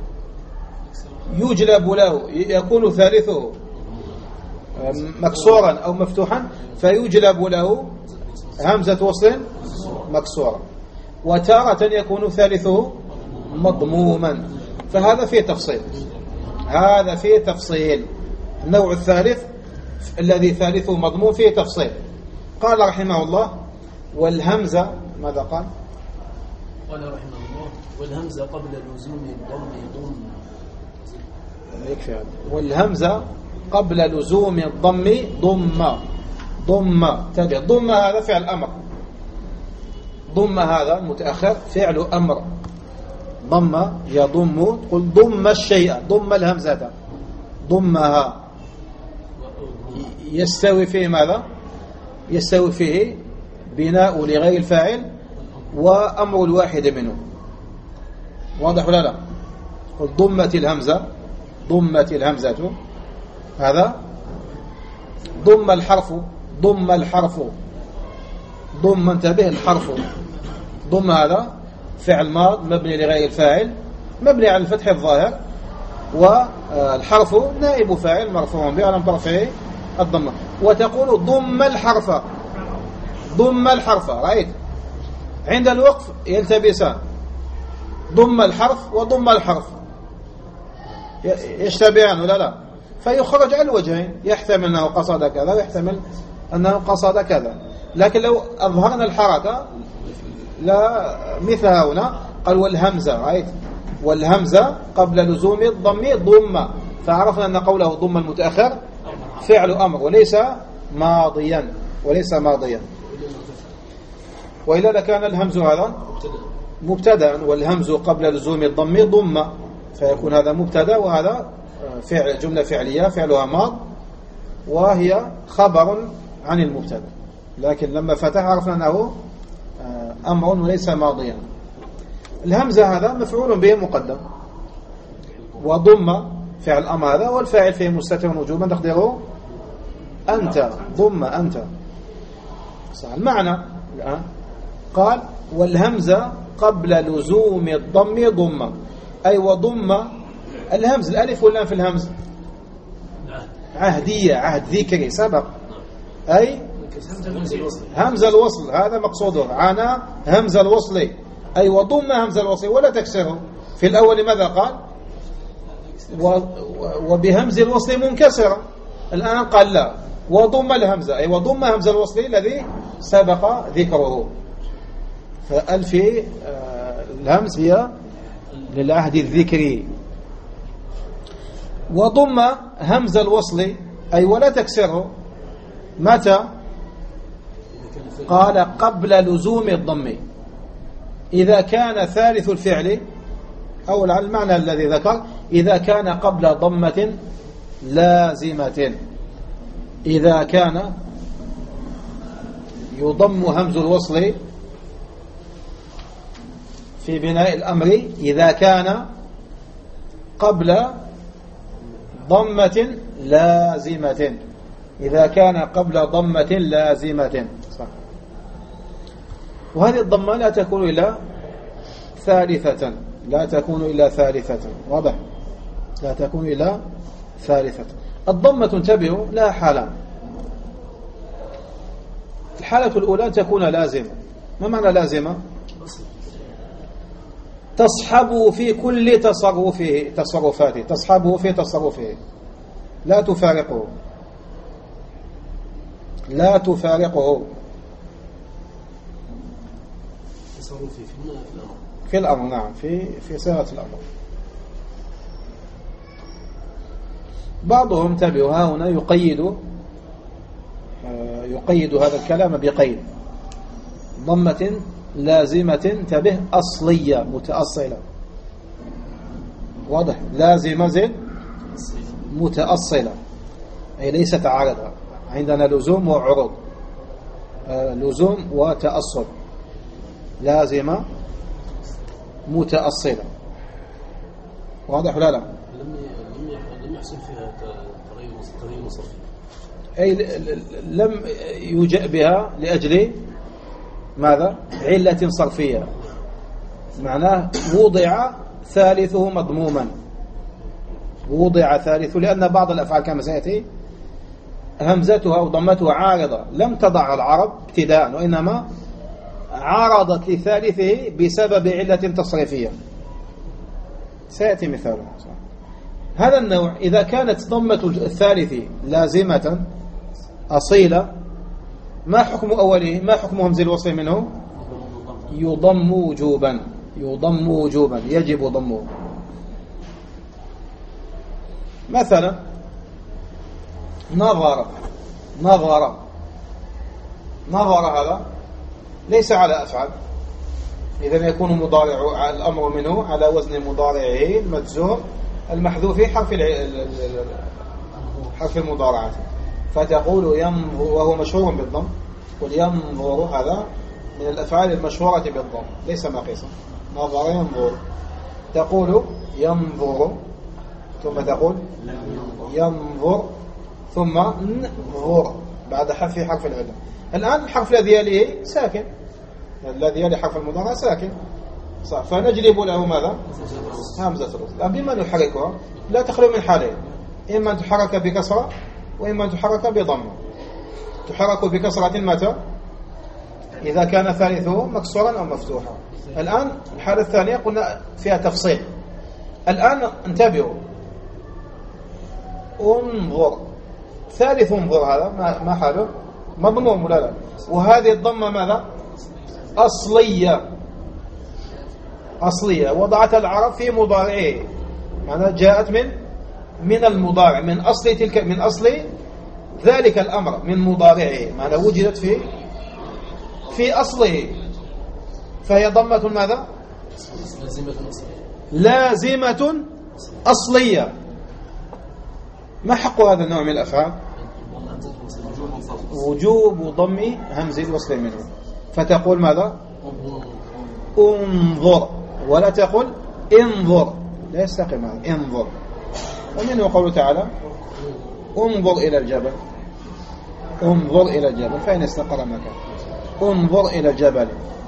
يجلب له يكون ثالثه مكسورا أو مفتوحا فيجلب له همزة وصل مكسورة، وتارة يكون ثالثه مضموما فهذا فيه تفصيل، هذا فيه تفصيل. النوع الثالث الذي ثالثه مضمون فيه تفصيل. قال رحمه الله والهمزة، ماذا قال؟ قال رحمه الله والهمزة قبل لزوم الضم ضم. يكفي هذا. والهمزة قبل لزوم الضم ضم. تابع ضم هذا فعل أمر، ضم هذا المتأخر فعل أمر. ضم يضم، قل ضم الشيء، ضم الهمزة ضمها. يستوي فيه ماذا؟ يستوي فيه بناء لغير الفاعل وأمر الواحد منه. واضح ولا لا؟ قل ضمت الهمزة، ضمت الهمزة، هذا ضم الحرف، ضم الحرف، ضم انتبه الحرف. ضم هذا فعل ماض مبني لغير الفاعل مبني على الفتح الظاهر، والحرف نائب فاعل مرفوع به علامة رفعه الضمة. وتقول ضم الحرف، ضم الحرف، رأيت عند الوقف يلتبسان، ضم الحرف وضم الحرف يشتبهان ولا لا؟ فيخرج على الوجهين، يحتمل أنه قصد كذا ويحتمل أنه قصد كذا. لكن لو أظهرنا الحركة لا مثل هنا، قال والهمزة، رأيت والهمزة قبل لزوم الضم ضم، فعرفنا أن قوله ضم المتأخر فعل أمر وليس ماضيا، وليس ماضيا. وإلا لكان الهمز هذا مبتدا، والهمز قبل لزوم الضم ضم، فيكون هذا مبتدا وهذا فعل، جملة فعلية فعلها ماض وهي خبر عن المبتدا. لكن لما فتح عرفنا أنه أمر وليس ماضيا. الهمزة هذا مفعول به مقدم، وضم فعل أمر هذا، والفاعل فيه مستتر وجوبا تقديره أنت، ضم أنت. صح المعنى الآن. قال والهمزة قبل لزوم الضم ضم، أي وضم الهمز، الألف واللام في الهمز عهدية، عهد ذكري سبق، أي همز الوصل، هذا مقصوده، عنا همز الوصل، أي وضم همز الوصل ولا تكسره. في الأول ماذا قال؟ وبهمز الوصل منكسرة. الآن قال لا، وضم الهمزة، أي وضم همز الوصل الذي سبق ذكره. فألف الهمز هي للعهد الذكري. وضم همز الوصل أي ولا تكسره متى؟ قال قبل لزوم الضم، إذا كان ثالث الفعل، أو على المعنى الذي ذكر، إذا كان قبل ضمة لازمة، إذا كان يضم همز الوصل في بناء الأمر، إذا كان قبل ضمة لازمة، إذا كان قبل ضمة لازمة. صح. وهذه الضمة لا تكون إلا ثالثة، لا تكون إلا ثالثة. واضح؟ لا تكون إلا ثالثة. الضمة تنتبه لها حالان. الحالة الأولى تكون لازمة. ما معنى لازمة؟ تصحبه في كل تصرفاته، تصحبه في تصرفه، لا تفارقه، لا تفارقه. تصرفي في الأمر، نعم، في صيغة الأمر. بعضهم تبعها هنا يقيد هذا الكلام بقيد ضمة لازمة تبه أصلية متأصلة. واضح؟ لازمة زين متأصلة، أي ليست عارضة. عندنا لزوم وعروض، لزوم وتأصل. لازمة متأصلة. واضح ولا لا؟ لم يحصل فيها تغيير مصرفي، أي لم يجأ بها لأجل ماذا؟ علة صرفية. معناه وضع ثالثه مضموما، وضع ثالثه، لأن بعض الأفعال كما سيأتي همزتها أو ضمتها عارضة، لم تضع العرب ابتداء، وإنما عارضت لثالثه بسبب علة تصريفية. سيأتي مثاله. هذا النوع إذا كانت ضمة الثالث لازمة أصيلة ما حكم أوله؟ ما حكم همز الوصل منه؟ يضم وجوبا، يضم وجوبا، يجب ضمه. مثلا نظر، نظر، نظر هذا ليس على أفعل، إذا يكون مضارع الأمر منه على وزن مضارعه المجزوم المحذوف حرف المضارعة، فتقول ينظر، وهو مشهور بالضم، قل ينظر هذا من الأفعال المشهورة بالضم ليس مقيسا. نظر ينظر، تقول ينظر ثم تقول ينظر ثم نظر بعد حذف حرف العلة. الآن الحرف الذي يليه ساكن، الذي يلي حرف المضارع ساكن صح، فنجلب له ماذا؟ همزة الوصل. الآن بما نحركها لا تخلو من حالين، إما أن تحرك بكسرة وإما أن تحرك بضمة. تحرك بكسرة متى؟ إذا كان ثالثه مكسورا أو مفتوحا. الآن الحالة الثانية قلنا فيها تفصيل. الآن انتبهوا، انظر، ثالث انظر هذا ما حاله؟ مضموم ولا لا؟ وهذه الضمة ماذا؟ أصلية، أصلية وضعت العرب في مضارعه، معناها جاءت من المضارع، من أصل تلك، من أصل ذلك الأمر، من مضارعه، معناها وجدت في أصله، فهي ضمة ماذا؟ لازمة أصلية. ما حق هذا النوع من الأفعال؟ وجوب ضم همز الوصل منه، فتقول ماذا؟ انظر، ولا تقول انظر، لا يستقيم هذا، انظر. ومنه قوله تعالى انظر إلى الجبل، انظر إلى الجبل فإن استقر مكانه، انظر إلى الجبل.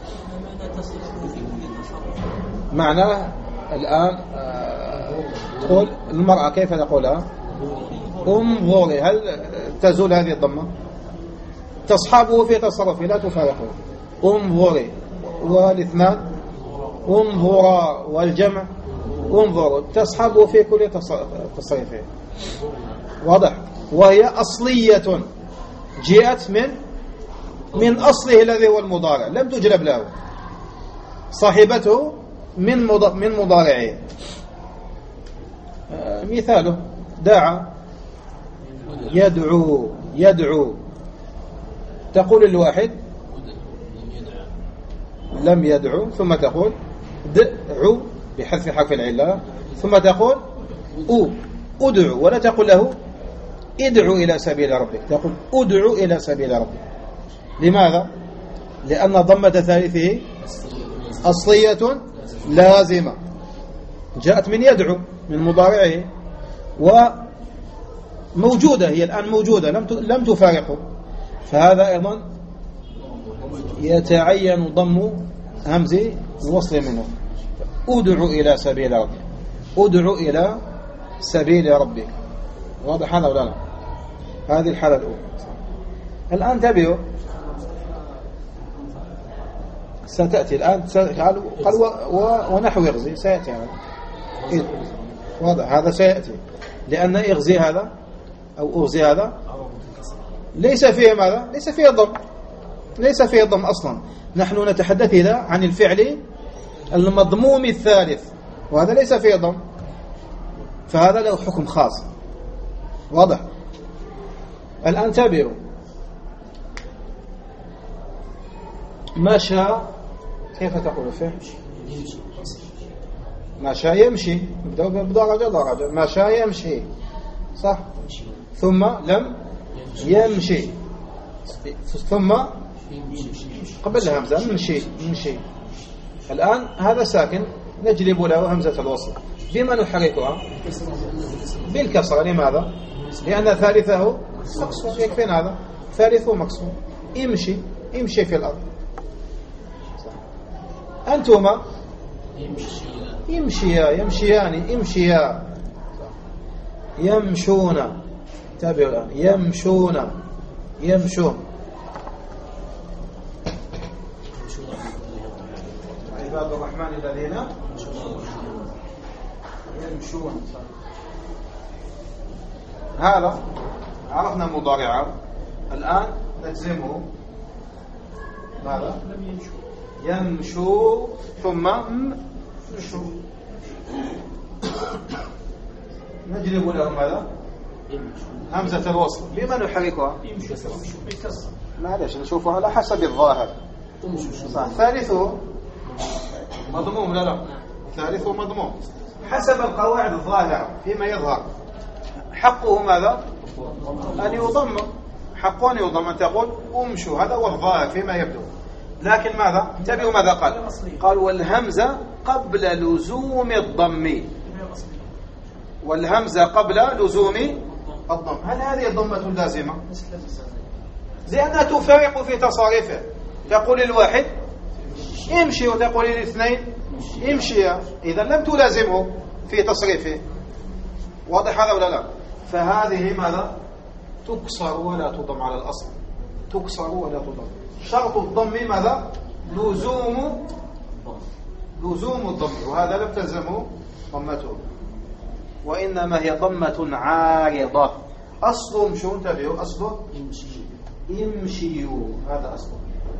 معناه الآن تقول المرأة كيف تقولها؟ انظري، هل تزول هذه الضمة؟ تصحبه في تصرفه لا تفارقه. انظري، والاثنان انظرا، والجمع انظروا، تصحبه في كل تصريفه. واضح؟ وهي أصلية جاءت من أصله الذي هو المضارع، لم تجلب له، صاحبته من مضارعه. مثاله دعا، يدعو، يدعو، تقول الواحد لم يدعو، ثم تقول دعو بحذف حرف العلة، ثم تقول أدعو، ولا تقول له ادعو إلى سبيل ربك، تقول أدعو إلى سبيل ربك. لماذا؟ لأن ضمة ثالثه أصلية لازمة جاءت من يدعو، من مضارعه، وموجودة، هي الآن موجودة، لم تفارقه، فهذا أيضا يتعين ضم همز الوصل منه. أدعو إلى سبيل ربك، أدعو إلى سبيل ربك. واضح هذا ولا لا؟ هذه الحالة الأولى. الآن تبعوا ستأتي الآن، قال ونحو يغزي، سيأتي هذا. واضح هذا سيأتي، لأن إغزي هذا أو أغزي هذا ليس فيه ماذا؟ ليس فيه ضم، ليس فيه ضم أصلا. نحن نتحدث إذا عن الفعل المضموم الثالث، وهذا ليس فيه ضم، فهذا له حكم خاص. واضح؟ الآن تابعوا، مشى كيف تقول فيه؟ مشى يمشي، بدرجة درجة، مشى يمشي صح، ثم لم يمشي، ثم قبل الهمزة يمشي، يمشي. الآن هذا ساكن نجلب له همزة الوصل، بما نحركها؟ بالكسرة. لماذا؟ لأن ثالثه مكسور، يكفينا هذا، ثالثه مكسور. امشي، امشي في الأرض. أنتما يمشيا، يمشيان، يمشيا، يمشون. تابعوا الآن، يمشون، يمشون. عباد الرحمن الذين يمشون. هذا عرفنا مضارعه. الآن نجزمه. ماذا؟ يمشوا ثم مشوا. نجلب لهم ماذا؟ همزة الوصل. بما نحركها؟ معلش نشوفها على حسب الظاهر. صح. ثالثه مضموم. لا ثالثه مضموم حسب القواعد الظاهرة فيما يظهر. حقه ماذا؟ أن يضم. حقه أن يضم. أن تقول امشوا. هذا هو الظاهر فيما يبدو. لكن ماذا؟ انتبهوا ماذا قال والهمزة قبل لزوم الضم. والهمزة قبل لزوم الضم. هل هذه الضمة لازمة؟ لأنها تفارق في تصاريفه. تقول الواحد امشي وتقول الاثنين امشي، إذا لم تلازمه في تصريفه. واضح هذا ولا لا؟ فهذه ماذا؟ تكسر ولا تضم على الأصل. تكسر ولا تضم. شرط الضم ماذا؟ لزوم الضم، وهذا لم تلزمه ضمته، وإنما هي ضمة عارضة. أصله امشوا. انتبهوا أصله امشيوا. هذا أصله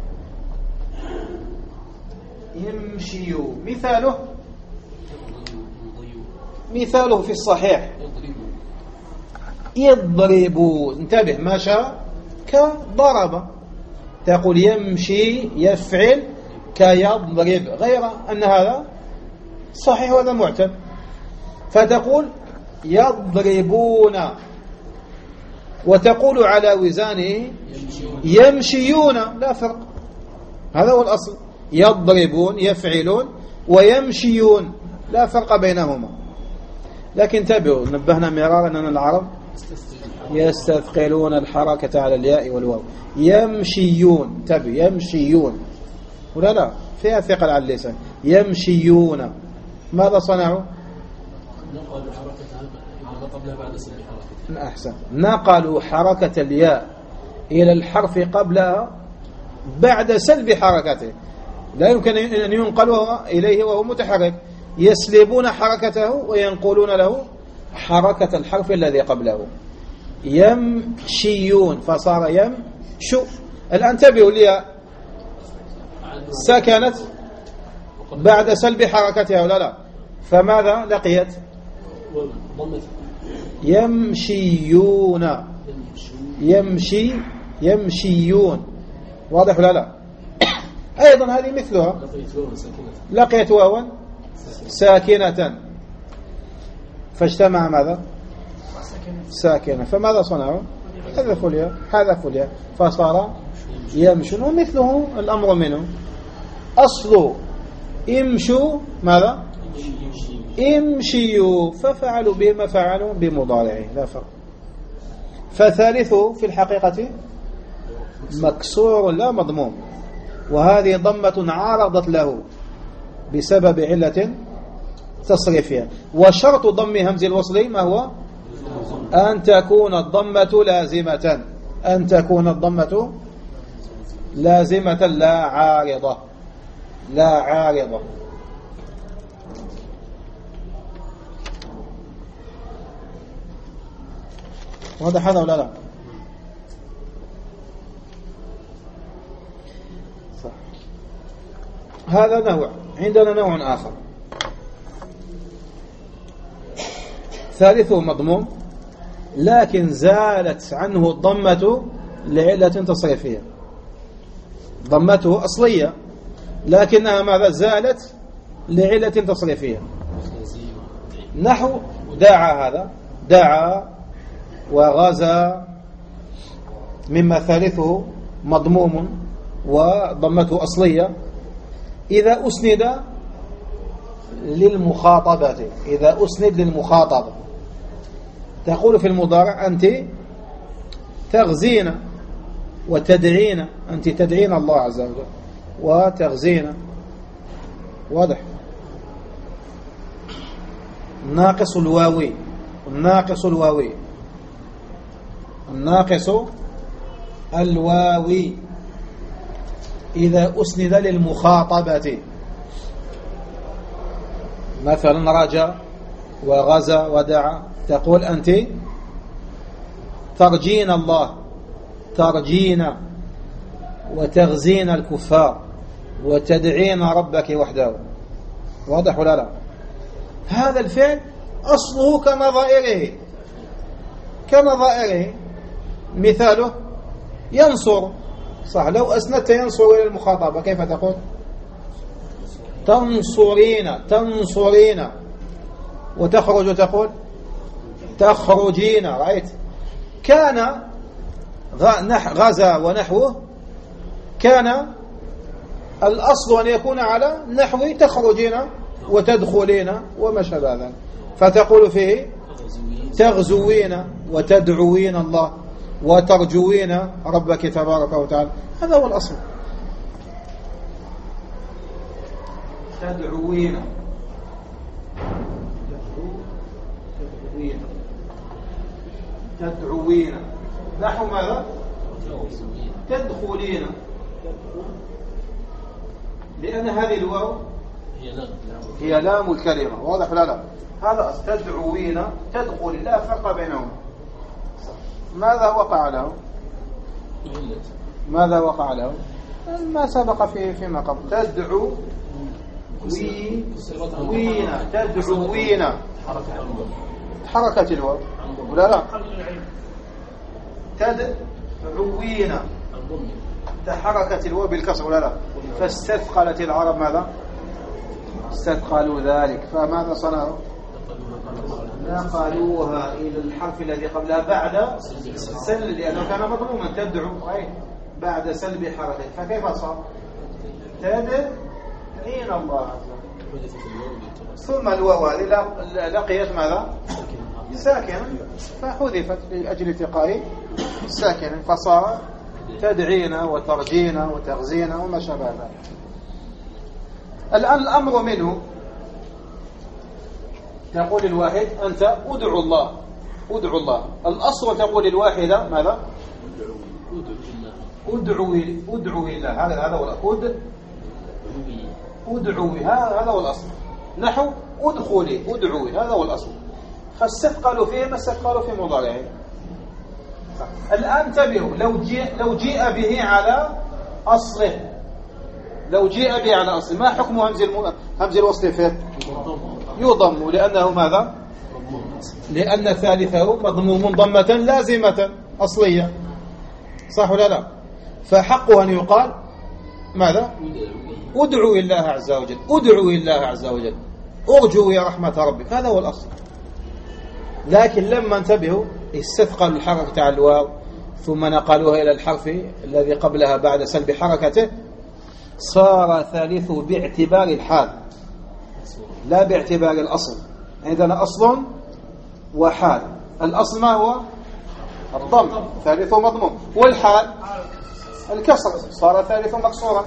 امشيوا. مثاله في الصحيح يضربوا. انتبه مشى كضرب. تقول يمشي يفعل كيضرب، غير أن هذا صحيح وهذا معتد. فتقول يضربون، وتقول على وزانه يمشيون. لا فرق. هذا هو الأصل. يضربون يفعلون ويمشيون، لا فرق بينهما. لكن انتبهوا، نبهنا مرارا أن العرب يستثقلون الحركة على الياء والواو. يمشيون. انتبهوا يمشيون ولا لا فيها ثقل على اللسان. يمشيون. ماذا صنعوا؟ نقلوا حركتها قبلها بعد سلب حركتها. أحسن. نقلوا حركة الياء إلى الحرف قبلها بعد سلب حركته. لا يمكن أن ينقلوا إليه وهو متحرك. يسلبون حركته وينقلون له حركة الحرف الذي قبله. يمشيون فصار يمشو. الآن انتبهوا لي، سكنت بعد سلب حركتها ولا لا؟ فماذا لقيت؟ يمشيون. يمشيون. واضح ولا لا؟ أيضا هذه مثلها. لقيت واوا ساكنة فاجتمع ماذا؟ ساكنة. فماذا صنعوا؟ حذفوا الياء فصار يمشون. ومثله الأمر منه. أصل امشوا ماذا؟ امشيوا. ففعلوا به ما فعلوا بمضارعه، لا فرق. فثالثه في الحقيقة مكسور لا مضموم، وهذه ضمة عارضت له بسبب علة تصريفها. وشرط ضم همز الوصل ما هو؟ أن تكون الضمة لازمة. أن تكون الضمة لازمة لا عارضة. لا عارضة. واضح هذا ولا لا؟ صح. هذا نوع. عندنا نوع آخر ثالثه مضموم، لكن زالت عنه الضمة لعلة تصريفية. ضمته أصلية لكنها ماذا؟ زالت لعلة تصريفية. نحو دعا. هذا دعا وغزا مما ثالثه مضموم وضمته أصلية. إذا أسند للمخاطبة، إذا أسند للمخاطبة تقول في المضارع أنت تغزين وتدعين. أنت تدعين الله عز وجل وتغزين. واضح. الناقص الواوي. الناقص الواوي. الناقص الواوي إذا أسند للمخاطبة، مثلا رجا وغزا ودعا، تقول أنت ترجين الله، ترجين وتغزين الكفار وتدعين ربك وحده. واضح ولا لا؟ هذا الفعل أصله كنظائره. مثاله ينصر، صح؟ لو أسندت ينصر إلى المخاطبة كيف تقول؟ تنصرين. وتخرج تقول تخرجين. رأيت؟ كان غزا ونحوه كان الأصل أن يكون على نحو تخرجين وتدخلين وما شابه ذلك، فتقول فيه تغزوين وتدعوين الله وترجوين ربك تبارك وتعالى. هذا هو الأصل. تدعوين نحو ماذا؟ تدخلين، لأن هذه الواو هي لام الكلمة. واضح لا لا؟ هذا تدعوين تدخل، لا فرق بينهم. ماذا وقع له؟ ما سبق فيما قبل. تدعوين حركة الواو ولا لا؟ تدعوين تحركت الواو بالكسر ولا لا؟ فاستثقلت العرب ماذا؟ استثقلوا ذلك، فماذا صنعوا؟ نقلوها إلى الحرف الذي قبلها بعد سلب، لأنه كان مضموما. تدعو بعد سلب حركة، فكيف صار؟ تدعين الله عز وجل. ثم الواو هذه لقيت ماذا؟ ساكنا، فحذفت لأجل التقاء ساكنا، فصار تدعين وترجين وتغزين وما شابه ذلك. الآن الأمر منه، تقول الواحد أنت ادعو الله. الأصل تقول الواحدة ماذا؟ ادعوي الله. هذا هو ادعوي، هذا هو الأصل. نحو ادعوي، هذا هو الأصل. فاستثقلوا فيه ما استثقلوا في مضارعه. الآن انتبهوا، لو جيء به على أصله، ما حكم همز الوصل فيه؟ يضم، لأنه ماذا؟ لأن ثالثه مضموم ضمة لازمة أصلية، صح ولا لا؟ فحقه أن يقال ماذا؟ ادعوا الله عز وجل، ارجوا يا رحمة ربك. هذا هو الأصل. لكن لما انتبهوا استثقلوا الحركة على الواو ثم نقلوها إلى الحرف الذي قبلها بعد سلب حركته، صار ثالثه باعتبار الحال لا باعتبار الأصل. عندنا أصل وحال. الأصل ما هو؟ الضم، ثالثه مضموم، والحال الكسر، صار ثالثه مكسورا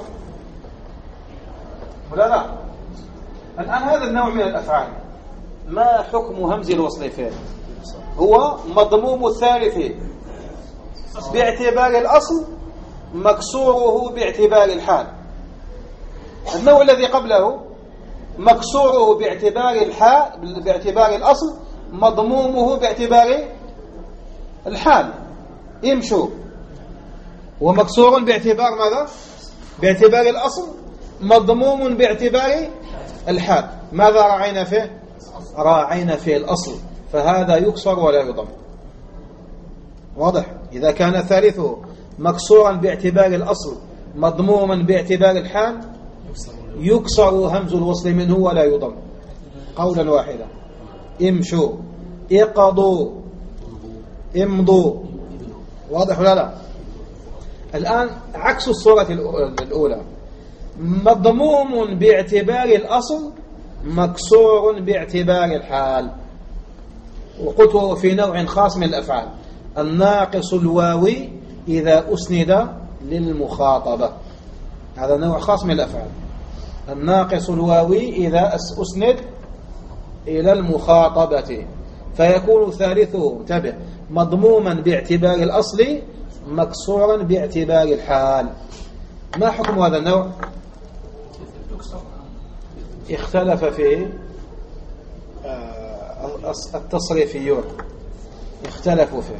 ولا لا؟ الآن هذا النوع من الأفعال ما حكم همز الوصل فيه؟ هو مضموم الثالث باعتبار الأصل، مكسوره باعتبار الحال. النوع الذي قبله مكسوره باعتبار الحال باعتبار الأصل، مضمومه باعتبار الحال. امشوا. ومكسور باعتبار ماذا؟ باعتبار الأصل، مضموم باعتبار الحال. ماذا راعينا فيه؟ راعينا فيه الأصل، فهذا يكسر ولا يضم. واضح؟ إذا كان ثالثه مكسورا باعتبار الأصل مضموما باعتبار الحال يكسر همز الوصل منه ولا يضم. قولا واحدا: امشوا، اقضوا، امضوا. واضح ولا لا؟ الآن عكس الصورة الأولى، مضموم باعتبار الأصل، مكسور باعتبار الحال. وقلت في نوع خاص من الأفعال: الناقص الواوي إذا أسند للمخاطبة. هذا نوع خاص من الأفعال، الناقص الواوي إذا أسند إلى المخاطبة، فيكون ثالثه انتبه مضموما باعتبار الأصل، مكسورا باعتبار الحال. ما حكم هذا النوع؟ اختلف فيه التصريفيون اختلفوا فيه.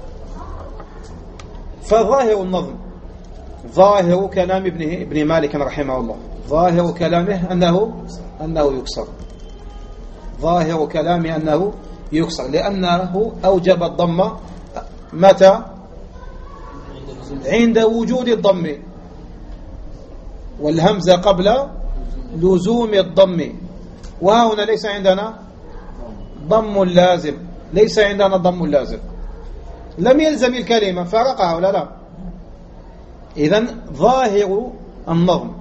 فظاهر النظم، ظاهر كلام ابن مالك رحمه الله، ظاهر كلامه أنه يكسر، ظاهر كلامه أنه يكسر، لأنه أوجب الضم متى؟ عند وجود الضم، والهمزة قبل لزوم الضم، وهنا ليس عندنا ضم لازم، ليس عندنا ضم لازم، لم يلزم الكلمة، فرقها ولا لا؟ إذن ظاهر النظم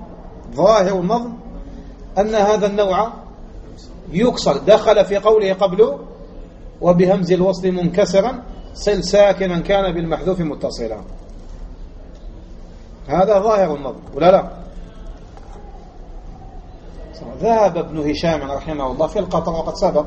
أن هذا النوع يكسر، دخل في قوله قبله وبهمز الوصل منكسرا صل ساكنا كان بالمحذوف متصلا، هذا ظاهر النظم ولا لا؟ ذهب ابن هشام رحمه الله في القطر وقد سبق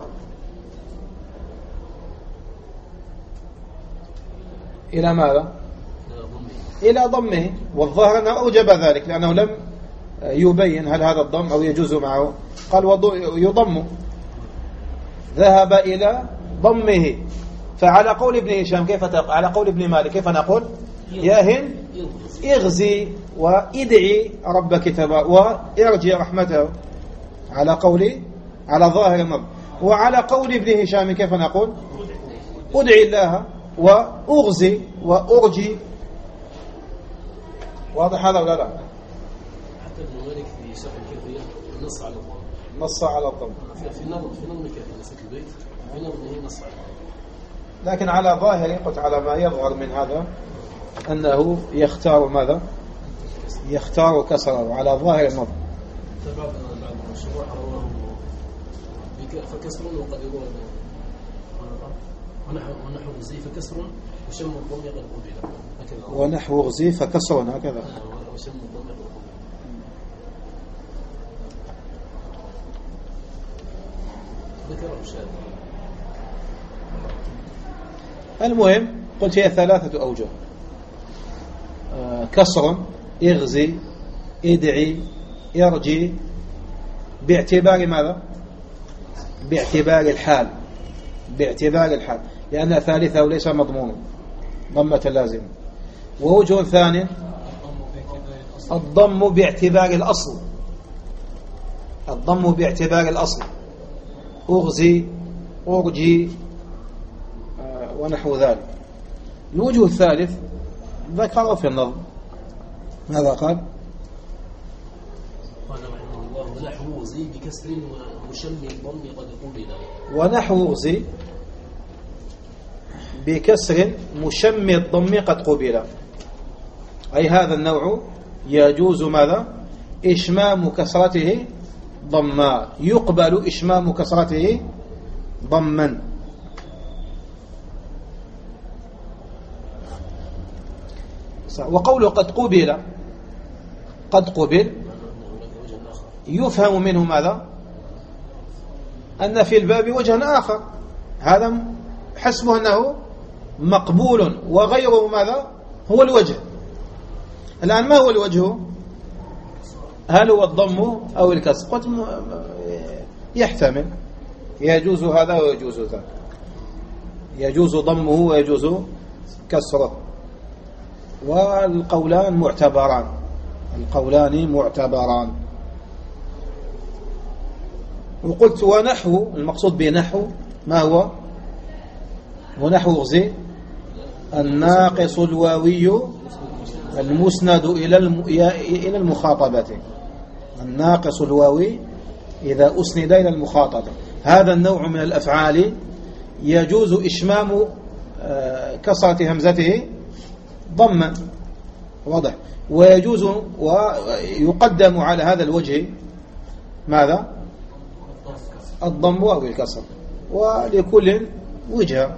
إلى ماذا؟ إلى ضمه، والظاهر أنه أوجب ذلك لأنه لم يبين هل هذا الضم أو يجوز معه، قال يضم، ذهب إلى ضمه. فعلى قول ابن هشام على قول ابن مالك كيف نقول؟ يا هند اغزي وادعي ربك تبارك وارجي رحمته، على ظاهر النظم. وعلى قول ابن هشام كيف نقول؟ ادعي الله واغزي وارجي. واضح هذا ولا لا؟ حتى ابن مالك في شرح الكافية نص على الضم في نظم الكافية نسك البيت في نظمه نص على الضم، لكن على ظاهر قلت على ما يظهر من هذا أنه يختار ماذا؟ يختار كسره على ظاهر النظم. بعض الشروح رواه فكسر وقد يروى ونحو غزي فكسر وشم الضم قد قبل هكذا، ونحو غزي فكسر هكذا. وشم الضم قد قبل. ذكره الشاذ. المهم قلت هي 3 أوجه: كسر، اغزي، ادعي، ارجي، باعتبار ماذا؟ باعتبار الحال، لأن ثالثه ليس مضمون ضمة لازمة. ووجه ثاني الضم باعتبار الأصل، أغزي، أرجي ونحو ذلك. الوجه الثالث ذكره في النظم، ماذا قال؟ قال رحمه الله: ونحو غزي بكسر ومشم الضم قد قبل. ونحو غزي بكسر مشم الضم قد قبل، أي هذا النوع يجوز ماذا؟ إشمام كسرته ضما، يقبل إشمام كسرته ضما. وقوله قد قبل يفهم منه ماذا؟ أن في الباب وجه آخر، هذا حسبه أنه مقبول، وغيره ماذا؟ هو الوجه. الآن ما هو الوجه؟ هل هو الضم أو الكسر؟ قلت يحتمل، يجوز هذا ويجوز ذاك، يجوز ضمه ويجوز كسره، والقولان معتبران. وقلت ونحو، المقصود بنحو ما هو؟ ونحو غزي الناقص الواوي المسند إلى المخاطبة، الناقص الواوي إذا أسند إلى المخاطبة. هذا النوع من الأفعال يجوز إشمام كسرة همزته ضما، واضح، ويجوز ويقدم على هذا الوجه ماذا؟ الضم أو الكسر، ولكل وجهة.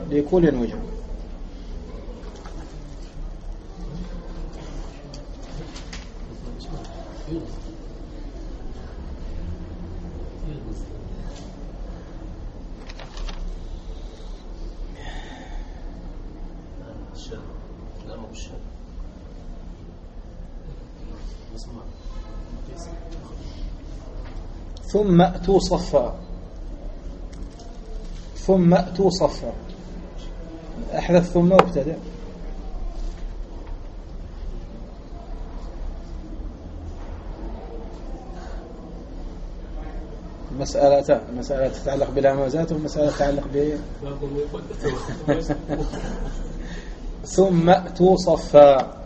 ثم أتوا ثم أتوا صفا، أحدث ثم وابتدأ. مسألة تتعلق بالهمزات ومسألة تتعلق ب ثم أتوا صفا.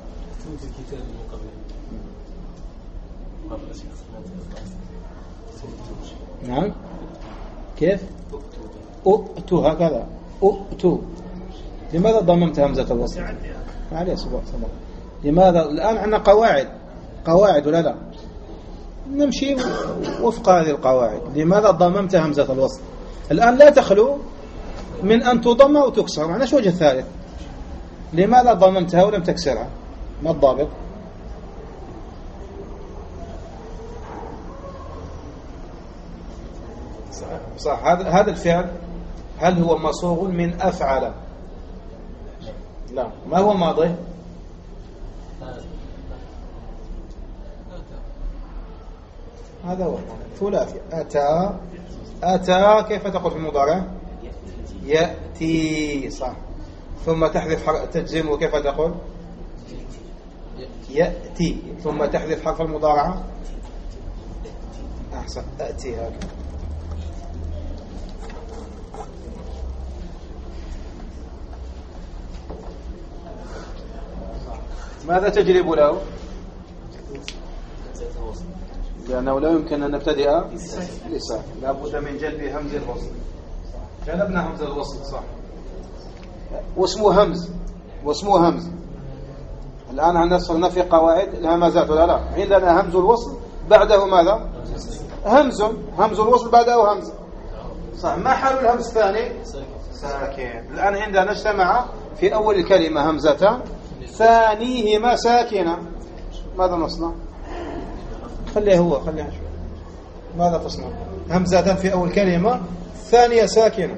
نعم كيف؟ أؤتوا هكذا أؤتوا. لماذا ضممت همزة الوصل؟ عليه صبر. لماذا؟ الآن عندنا قواعد ولا لا؟ نمشي وفق هذه القواعد. لماذا ضممت همزة الوصل؟ الآن لا تخلو من أن تضم أو تكسر. معناش وجه الثالث. لماذا ضممتها ولم تكسرها؟ ما الضابط؟ صح. هذا الفعل هل هو مصوغ من أفعل؟ لا. ما هو ماضي؟ هذا هو ثلاثي. أتى كيف تقول في المضارع؟ يأتي. صح. ثم تحذف تجزم وكيف تقول؟ يأتي. ثم تحذف حرف المضارعة. أحسن. أتي هكذا. ماذا تجلب له؟ لأنه لا يمكن أن نبتدئ لسان، لا بد من جلب همز الوصل. جلبنا همز الوصل. صح. واسمه همز. الآن عندنا صرنا في قواعد الهمزات ولا لا؟ عندنا همز الوصل بعده ماذا؟ همز الوصل بعده همز. صح. ما حال الهمز الثاني؟ ساكن. الآن عندنا اجتمع في أول الكلمة همزتان ثانيهما ساكنة. ماذا نصنع؟ خليها شوي. ماذا تصنع؟ همزتان في أول كلمة ثانية ساكنة.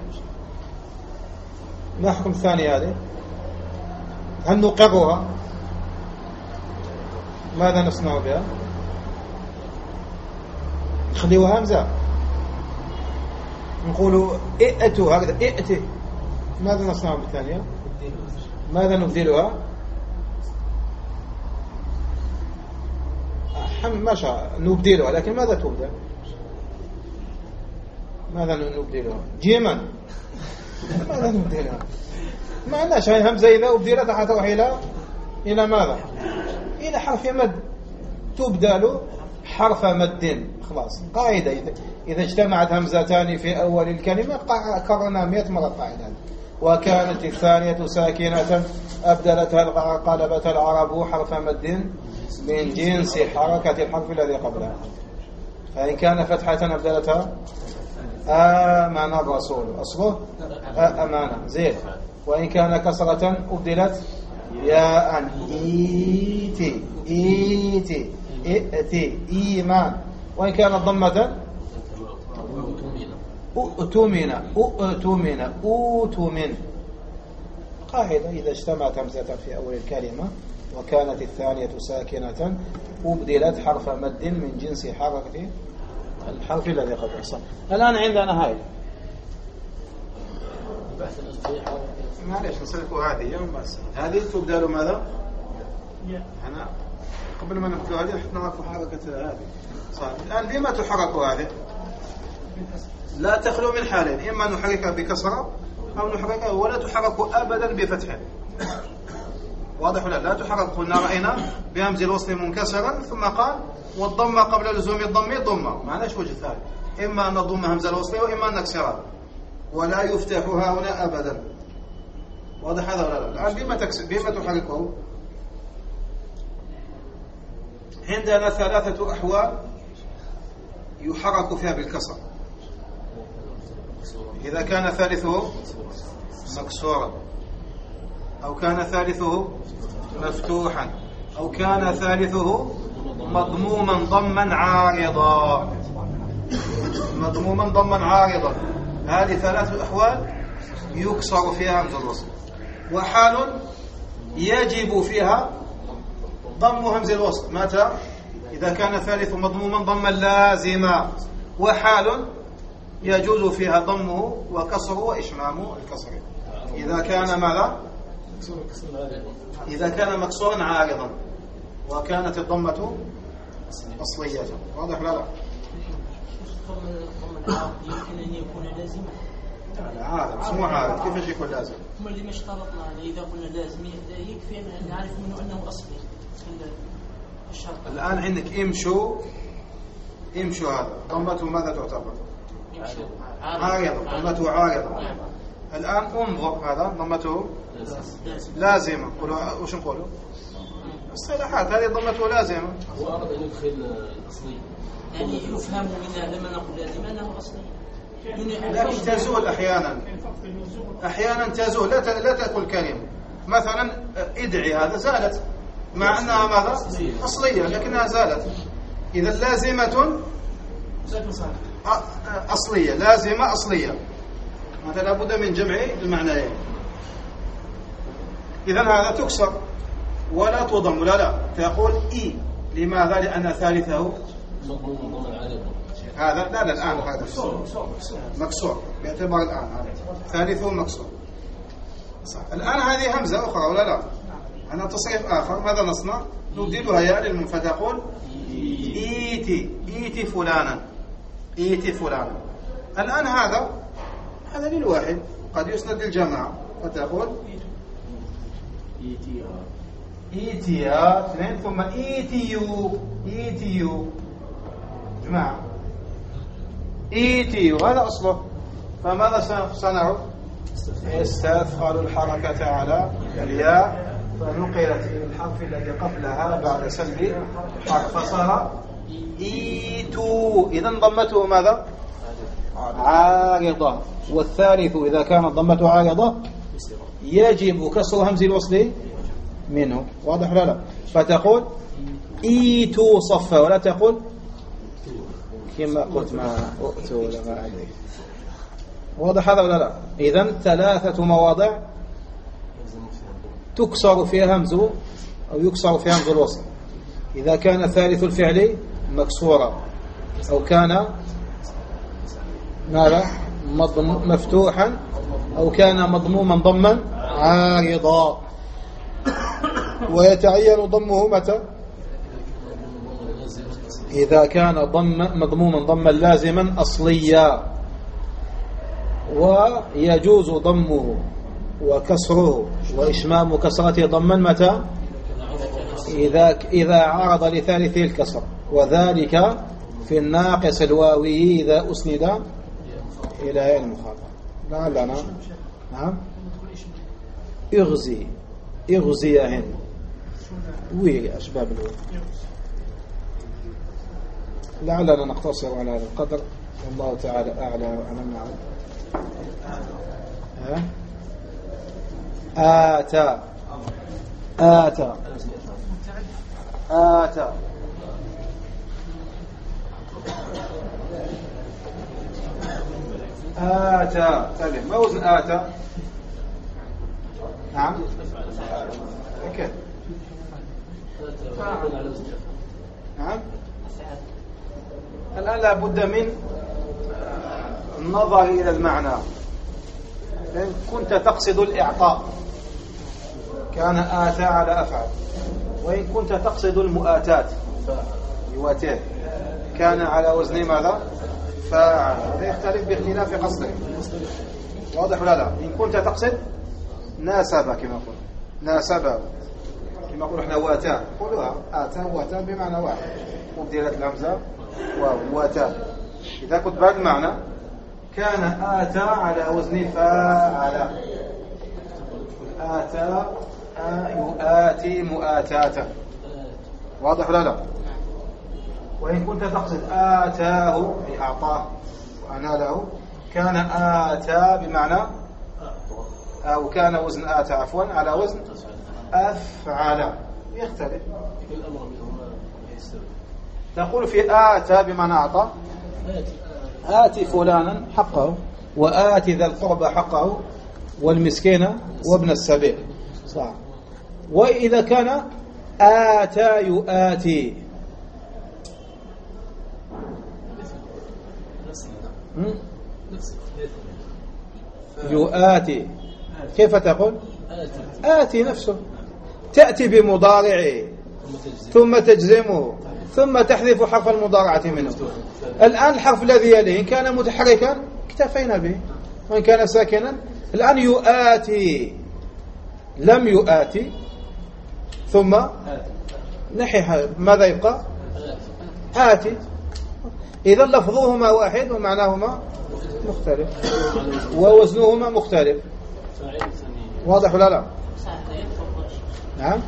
ما حكم الثانية هذه؟ هل نقرها؟ ماذا نصنع بها؟ نخليها همزة. نقول ائتوا هكذا ائتي. ماذا نصنع بالثانية؟ ماذا نبدلها؟ ما شاء نبدلها، لكن ماذا تبدل؟ ماذا نبدلها؟ جيما. ماذا نبدلها؟ ما عندناش. هاي همزة إذا أبدلت حتروح إلى ماذا؟ إلى حرف مد. تبدل حرف مد. خلاص. قاعدة إذا اجتمعت همزتان في أول الكلمة قررنا 100 مرة قاعدة. وكانت الثانية ساكنة أبدلتها قلبت العرب حرف مد من جنس حركة الحرف الذي قبلها. فإن كان فتحة أبدلتها آمن الرسول. أصله أمانة. زين. وإن كان كسرة أبدلت ياء إيتي إئتي إيمان. وإن كانت ضمة أؤتمن. قاعدة إذا اجتمعت همزة في أول الكلمة وكانت الثانية ساكنة أبدلت حرف مد من جنس حركة الحرف الذي قبله. الآن عندنا هاي. معليش نسلكوا هذه يوم بس. هذه تبدل ماذا؟ أنا قبل ما نبدأ هذه نحن نعرف حركة هذه. صح. الآن لما تحرك هذه؟ لا تخلو من حالين. إما نحركها بكسرة أو نحركها ولا تحرك أبدا بفتح. واضح ولا لا تحرك؟ قلنا رأينا بهمز الوصل منكسرا ثم قال والضمة قبل لزوم الضم ضمة. معناش وجه ثالث. إما أن نضم همز الوصل وإما أن نكسرها ولا يفتحها هنا أبدا. واضح هذا ولا لا؟ الآن بما تحركه؟ عندنا 3 أحوال يحرك فيها بالكسر. إذا كان ثالثه مكسورا أو كان ثالثه مفتوحا أو كان ثالثه مضموما ضما عارضا. هذه 3 أحوال يكسر فيها همز الوصل. وحال يجب فيها ضم همز الوصل. متى؟ إذا كان ثالث مضموما ضما لازما. وحال يجوز فيها ضمه وكسره وإشمام الكسر إذا كان ماذا؟ إذا كان مكسورا عارضا وكانت الضمة أصلية. واضح لا؟ يمكن أن يكون لازما. عارض اسمه عارض، كيف يكون لازم؟ ثم اللي ما اشترطنا إذا قلنا لازم يكفي أن نعرف منه أنه أصلي الشرط. الآن عندك امشوا هذا ضمته ماذا تعتبر؟ عارضة. ضمته عارضة. الآن انظر هذا ضمته لازمة. وش نقوله؟ الصلاحات هذه ضمته لازمة. هو أراد أن يدخل الأصلي يعني يفهم من هذا ما نقول لازم أنه أصلي. لكن تزول أحيانا تزول لا تأكل كلمة. مثلا ادعي هذا زالت مع أنها ماذا؟ أصلية لكنها زالت. إذا لازمة أصلية، لازمة أصلية، هذا لابد من جمع المعنيين. إذا هذا تكسر ولا تضم لا تقول إي. لماذا؟ لأن ثالثه هذا لا الآن هذا مكسور باعتبار الآن هذا ثالثه مكسور. صح. الآن هذه همزة أخرى ولا لا؟ أنا تصريف آخر. ماذا نصنع؟ نبدلها ياء للمنفذ. فتقول إيتي فلانا، إيتي فلانا. الآن هذا للواحد، قد يسند للجماعة. فتقول إيتيا اثنين ثم إيتيو جماعة. إيتيو هذا أصله. فماذا صنعوا؟ استثقلوا الحركة على الياء فنقلت إلى الحرف الذي قبلها بعد سلب الحرف فصار إيتو. إذن ضمته ماذا؟ عارضة. والثالث إذا كانت ضمته عارضة يجب كسر همز الوصل منه. واضح ولا لا؟ فتقول إيتو صفا ولا تقول كما قلت ما أؤتوا ولا ما عليه. واضح هذا ولا لا؟ إذن 3 مواضع تكسر فيها همز أو يكسر فيها همز الوصل. إذا كان ثالث الفعل مكسورا أو كان ماذا؟ مفتوحا أو كان مضموما ضما عارضا. ويتعين ضمه متى؟ إذا كان مضموما ضما لازما أصليا. ويجوز ضمه وكسره وإشمام كسرته ضما متى؟ إذا عارض لثالثه الكسر. وذلك في الناقص الواوي إذا أسند إلى ياء المخاطب. لعلنا نعم اغزيهن وي أسباب الوي. لعلنا نقتصر على هذا القدر والله تعالى أعلى وأعلم. آتى آتى آتى آتى. طيب ما وزن آتى؟ نعم كيف؟ نعم. الآن لابد من النظر إلى المعنى. إن كنت تقصد الإعطاء كان آتى على أفعل، وإن كنت تقصد المؤاتات يواتيه كان على وزن ماذا؟ فاعل. هذا يختلف باختلاف قصده. واضح ولا لا؟ إن كنت تقصد ناسب كما قلنا، ناسب كما قلنا احنا واتاه، قولوها آتى واتاه بمعنى واحد وبدلت الهمزة واتاه. إذا كنت بعد معنى كان آتى على وزن فاعل. آتى يؤاتي مؤاتاة. واضح ولا لا؟ وإن كنت تقصد آتاه أي أعطاه وأناله كان آتى بمعنى أو كان وزن آتى عفوا على وزن أفعل. يختلف. تقول في آتى بمعنى أعطى، آتي فلانا حقه وآتي ذا القربى حقه والمسكين وابن السبيل. صح. وإذا كان آتى يؤاتي يؤاتي كيف تقول؟ آتي نفسه. تأتي بمضارعه ثم تجزمه ثم تحذف حرف المضارعة منه. الآن الحرف الذي يليه إن كان متحركا اكتفينا به، وإن كان ساكنا. الآن يؤاتي لم يؤاتي ثم نحي ماذا يبقى؟ آتي. إذا لفظهما واحد ومعناهما مختلف ووزنهما مختلف. واضح ولا لا؟ نعم.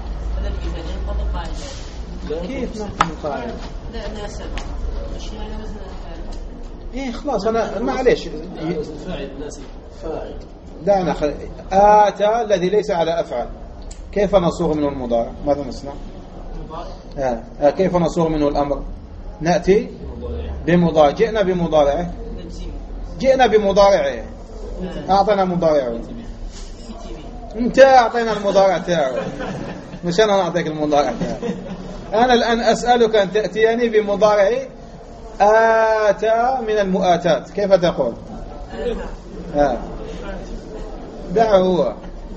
كيف نقول قاعدة؟ لا سبب مش يعني وزن إيه خلاص أنا معليش فاعل ناسي فاعل. دعنا آتى الذي ليس على أفعل كيف نصوغ منه المضارع؟ ماذا نصنع؟ كيف نصوغ منه الأمر؟ نأتي بمضارع. جئنا بمضارعه جئنا بمضارعه أعطينا مضارعه. أنت أعطينا المضارع تاعه مش أنا أعطيك المضارع تاعه. أنا الآن أسألك أن تأتيني بمضارع آتى من المؤاتات. كيف تقول؟ دعه هو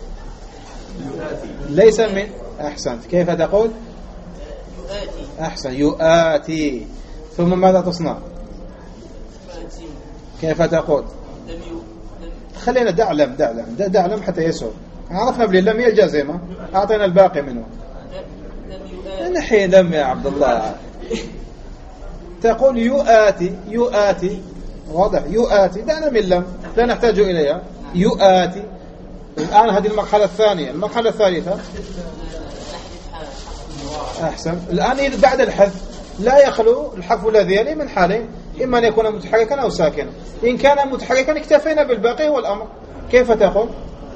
ليس من. أحسنت. كيف تقول؟ أحسن. يؤاتي. ثم ماذا تصنع؟ كيف تقول؟ خلينا دعلم حتى يسهل. عرفنا باللم هي الجازمة. أعطينا الباقي منه. نحي لم يا عبد الله. تقول يؤاتي واضح. يؤاتي دعنا من لم لا نحتاج إليها. يؤاتي. الآن هذه المرحلة الثانية. المرحلة الثالثة أحسن. الآن بعد الحذف لا يخلو الحرف الذي يلي من حالين، إما أن يكون متحركا أو ساكنا. إن كان متحركا اكتفينا بالباقي والأمر. كيف تقول؟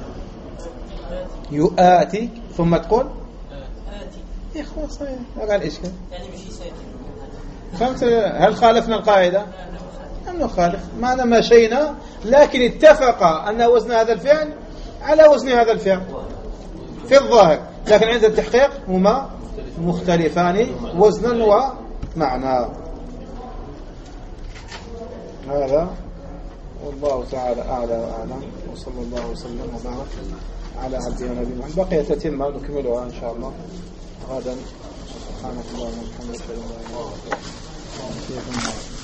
يؤاتي ثم تقول يا خلاص هذا الإشكال. يعني مش ساكن. فهمت؟ هل خالفنا القاعدة؟ لم نخالف. معنا مشينا لكن اتفق أن وزن هذا الفعل على وزن هذا الفعل في الظاهر، لكن عند التحقيق هما مختلفان وزنا ومعنى. هذا والله تعالى أعلى وأعلم، وصلى الله وسلم وبارك على عبده ونبينا محمد. بقي تتمة نكملها إن شاء الله غدا. سبحانك اللهم وبحمدك.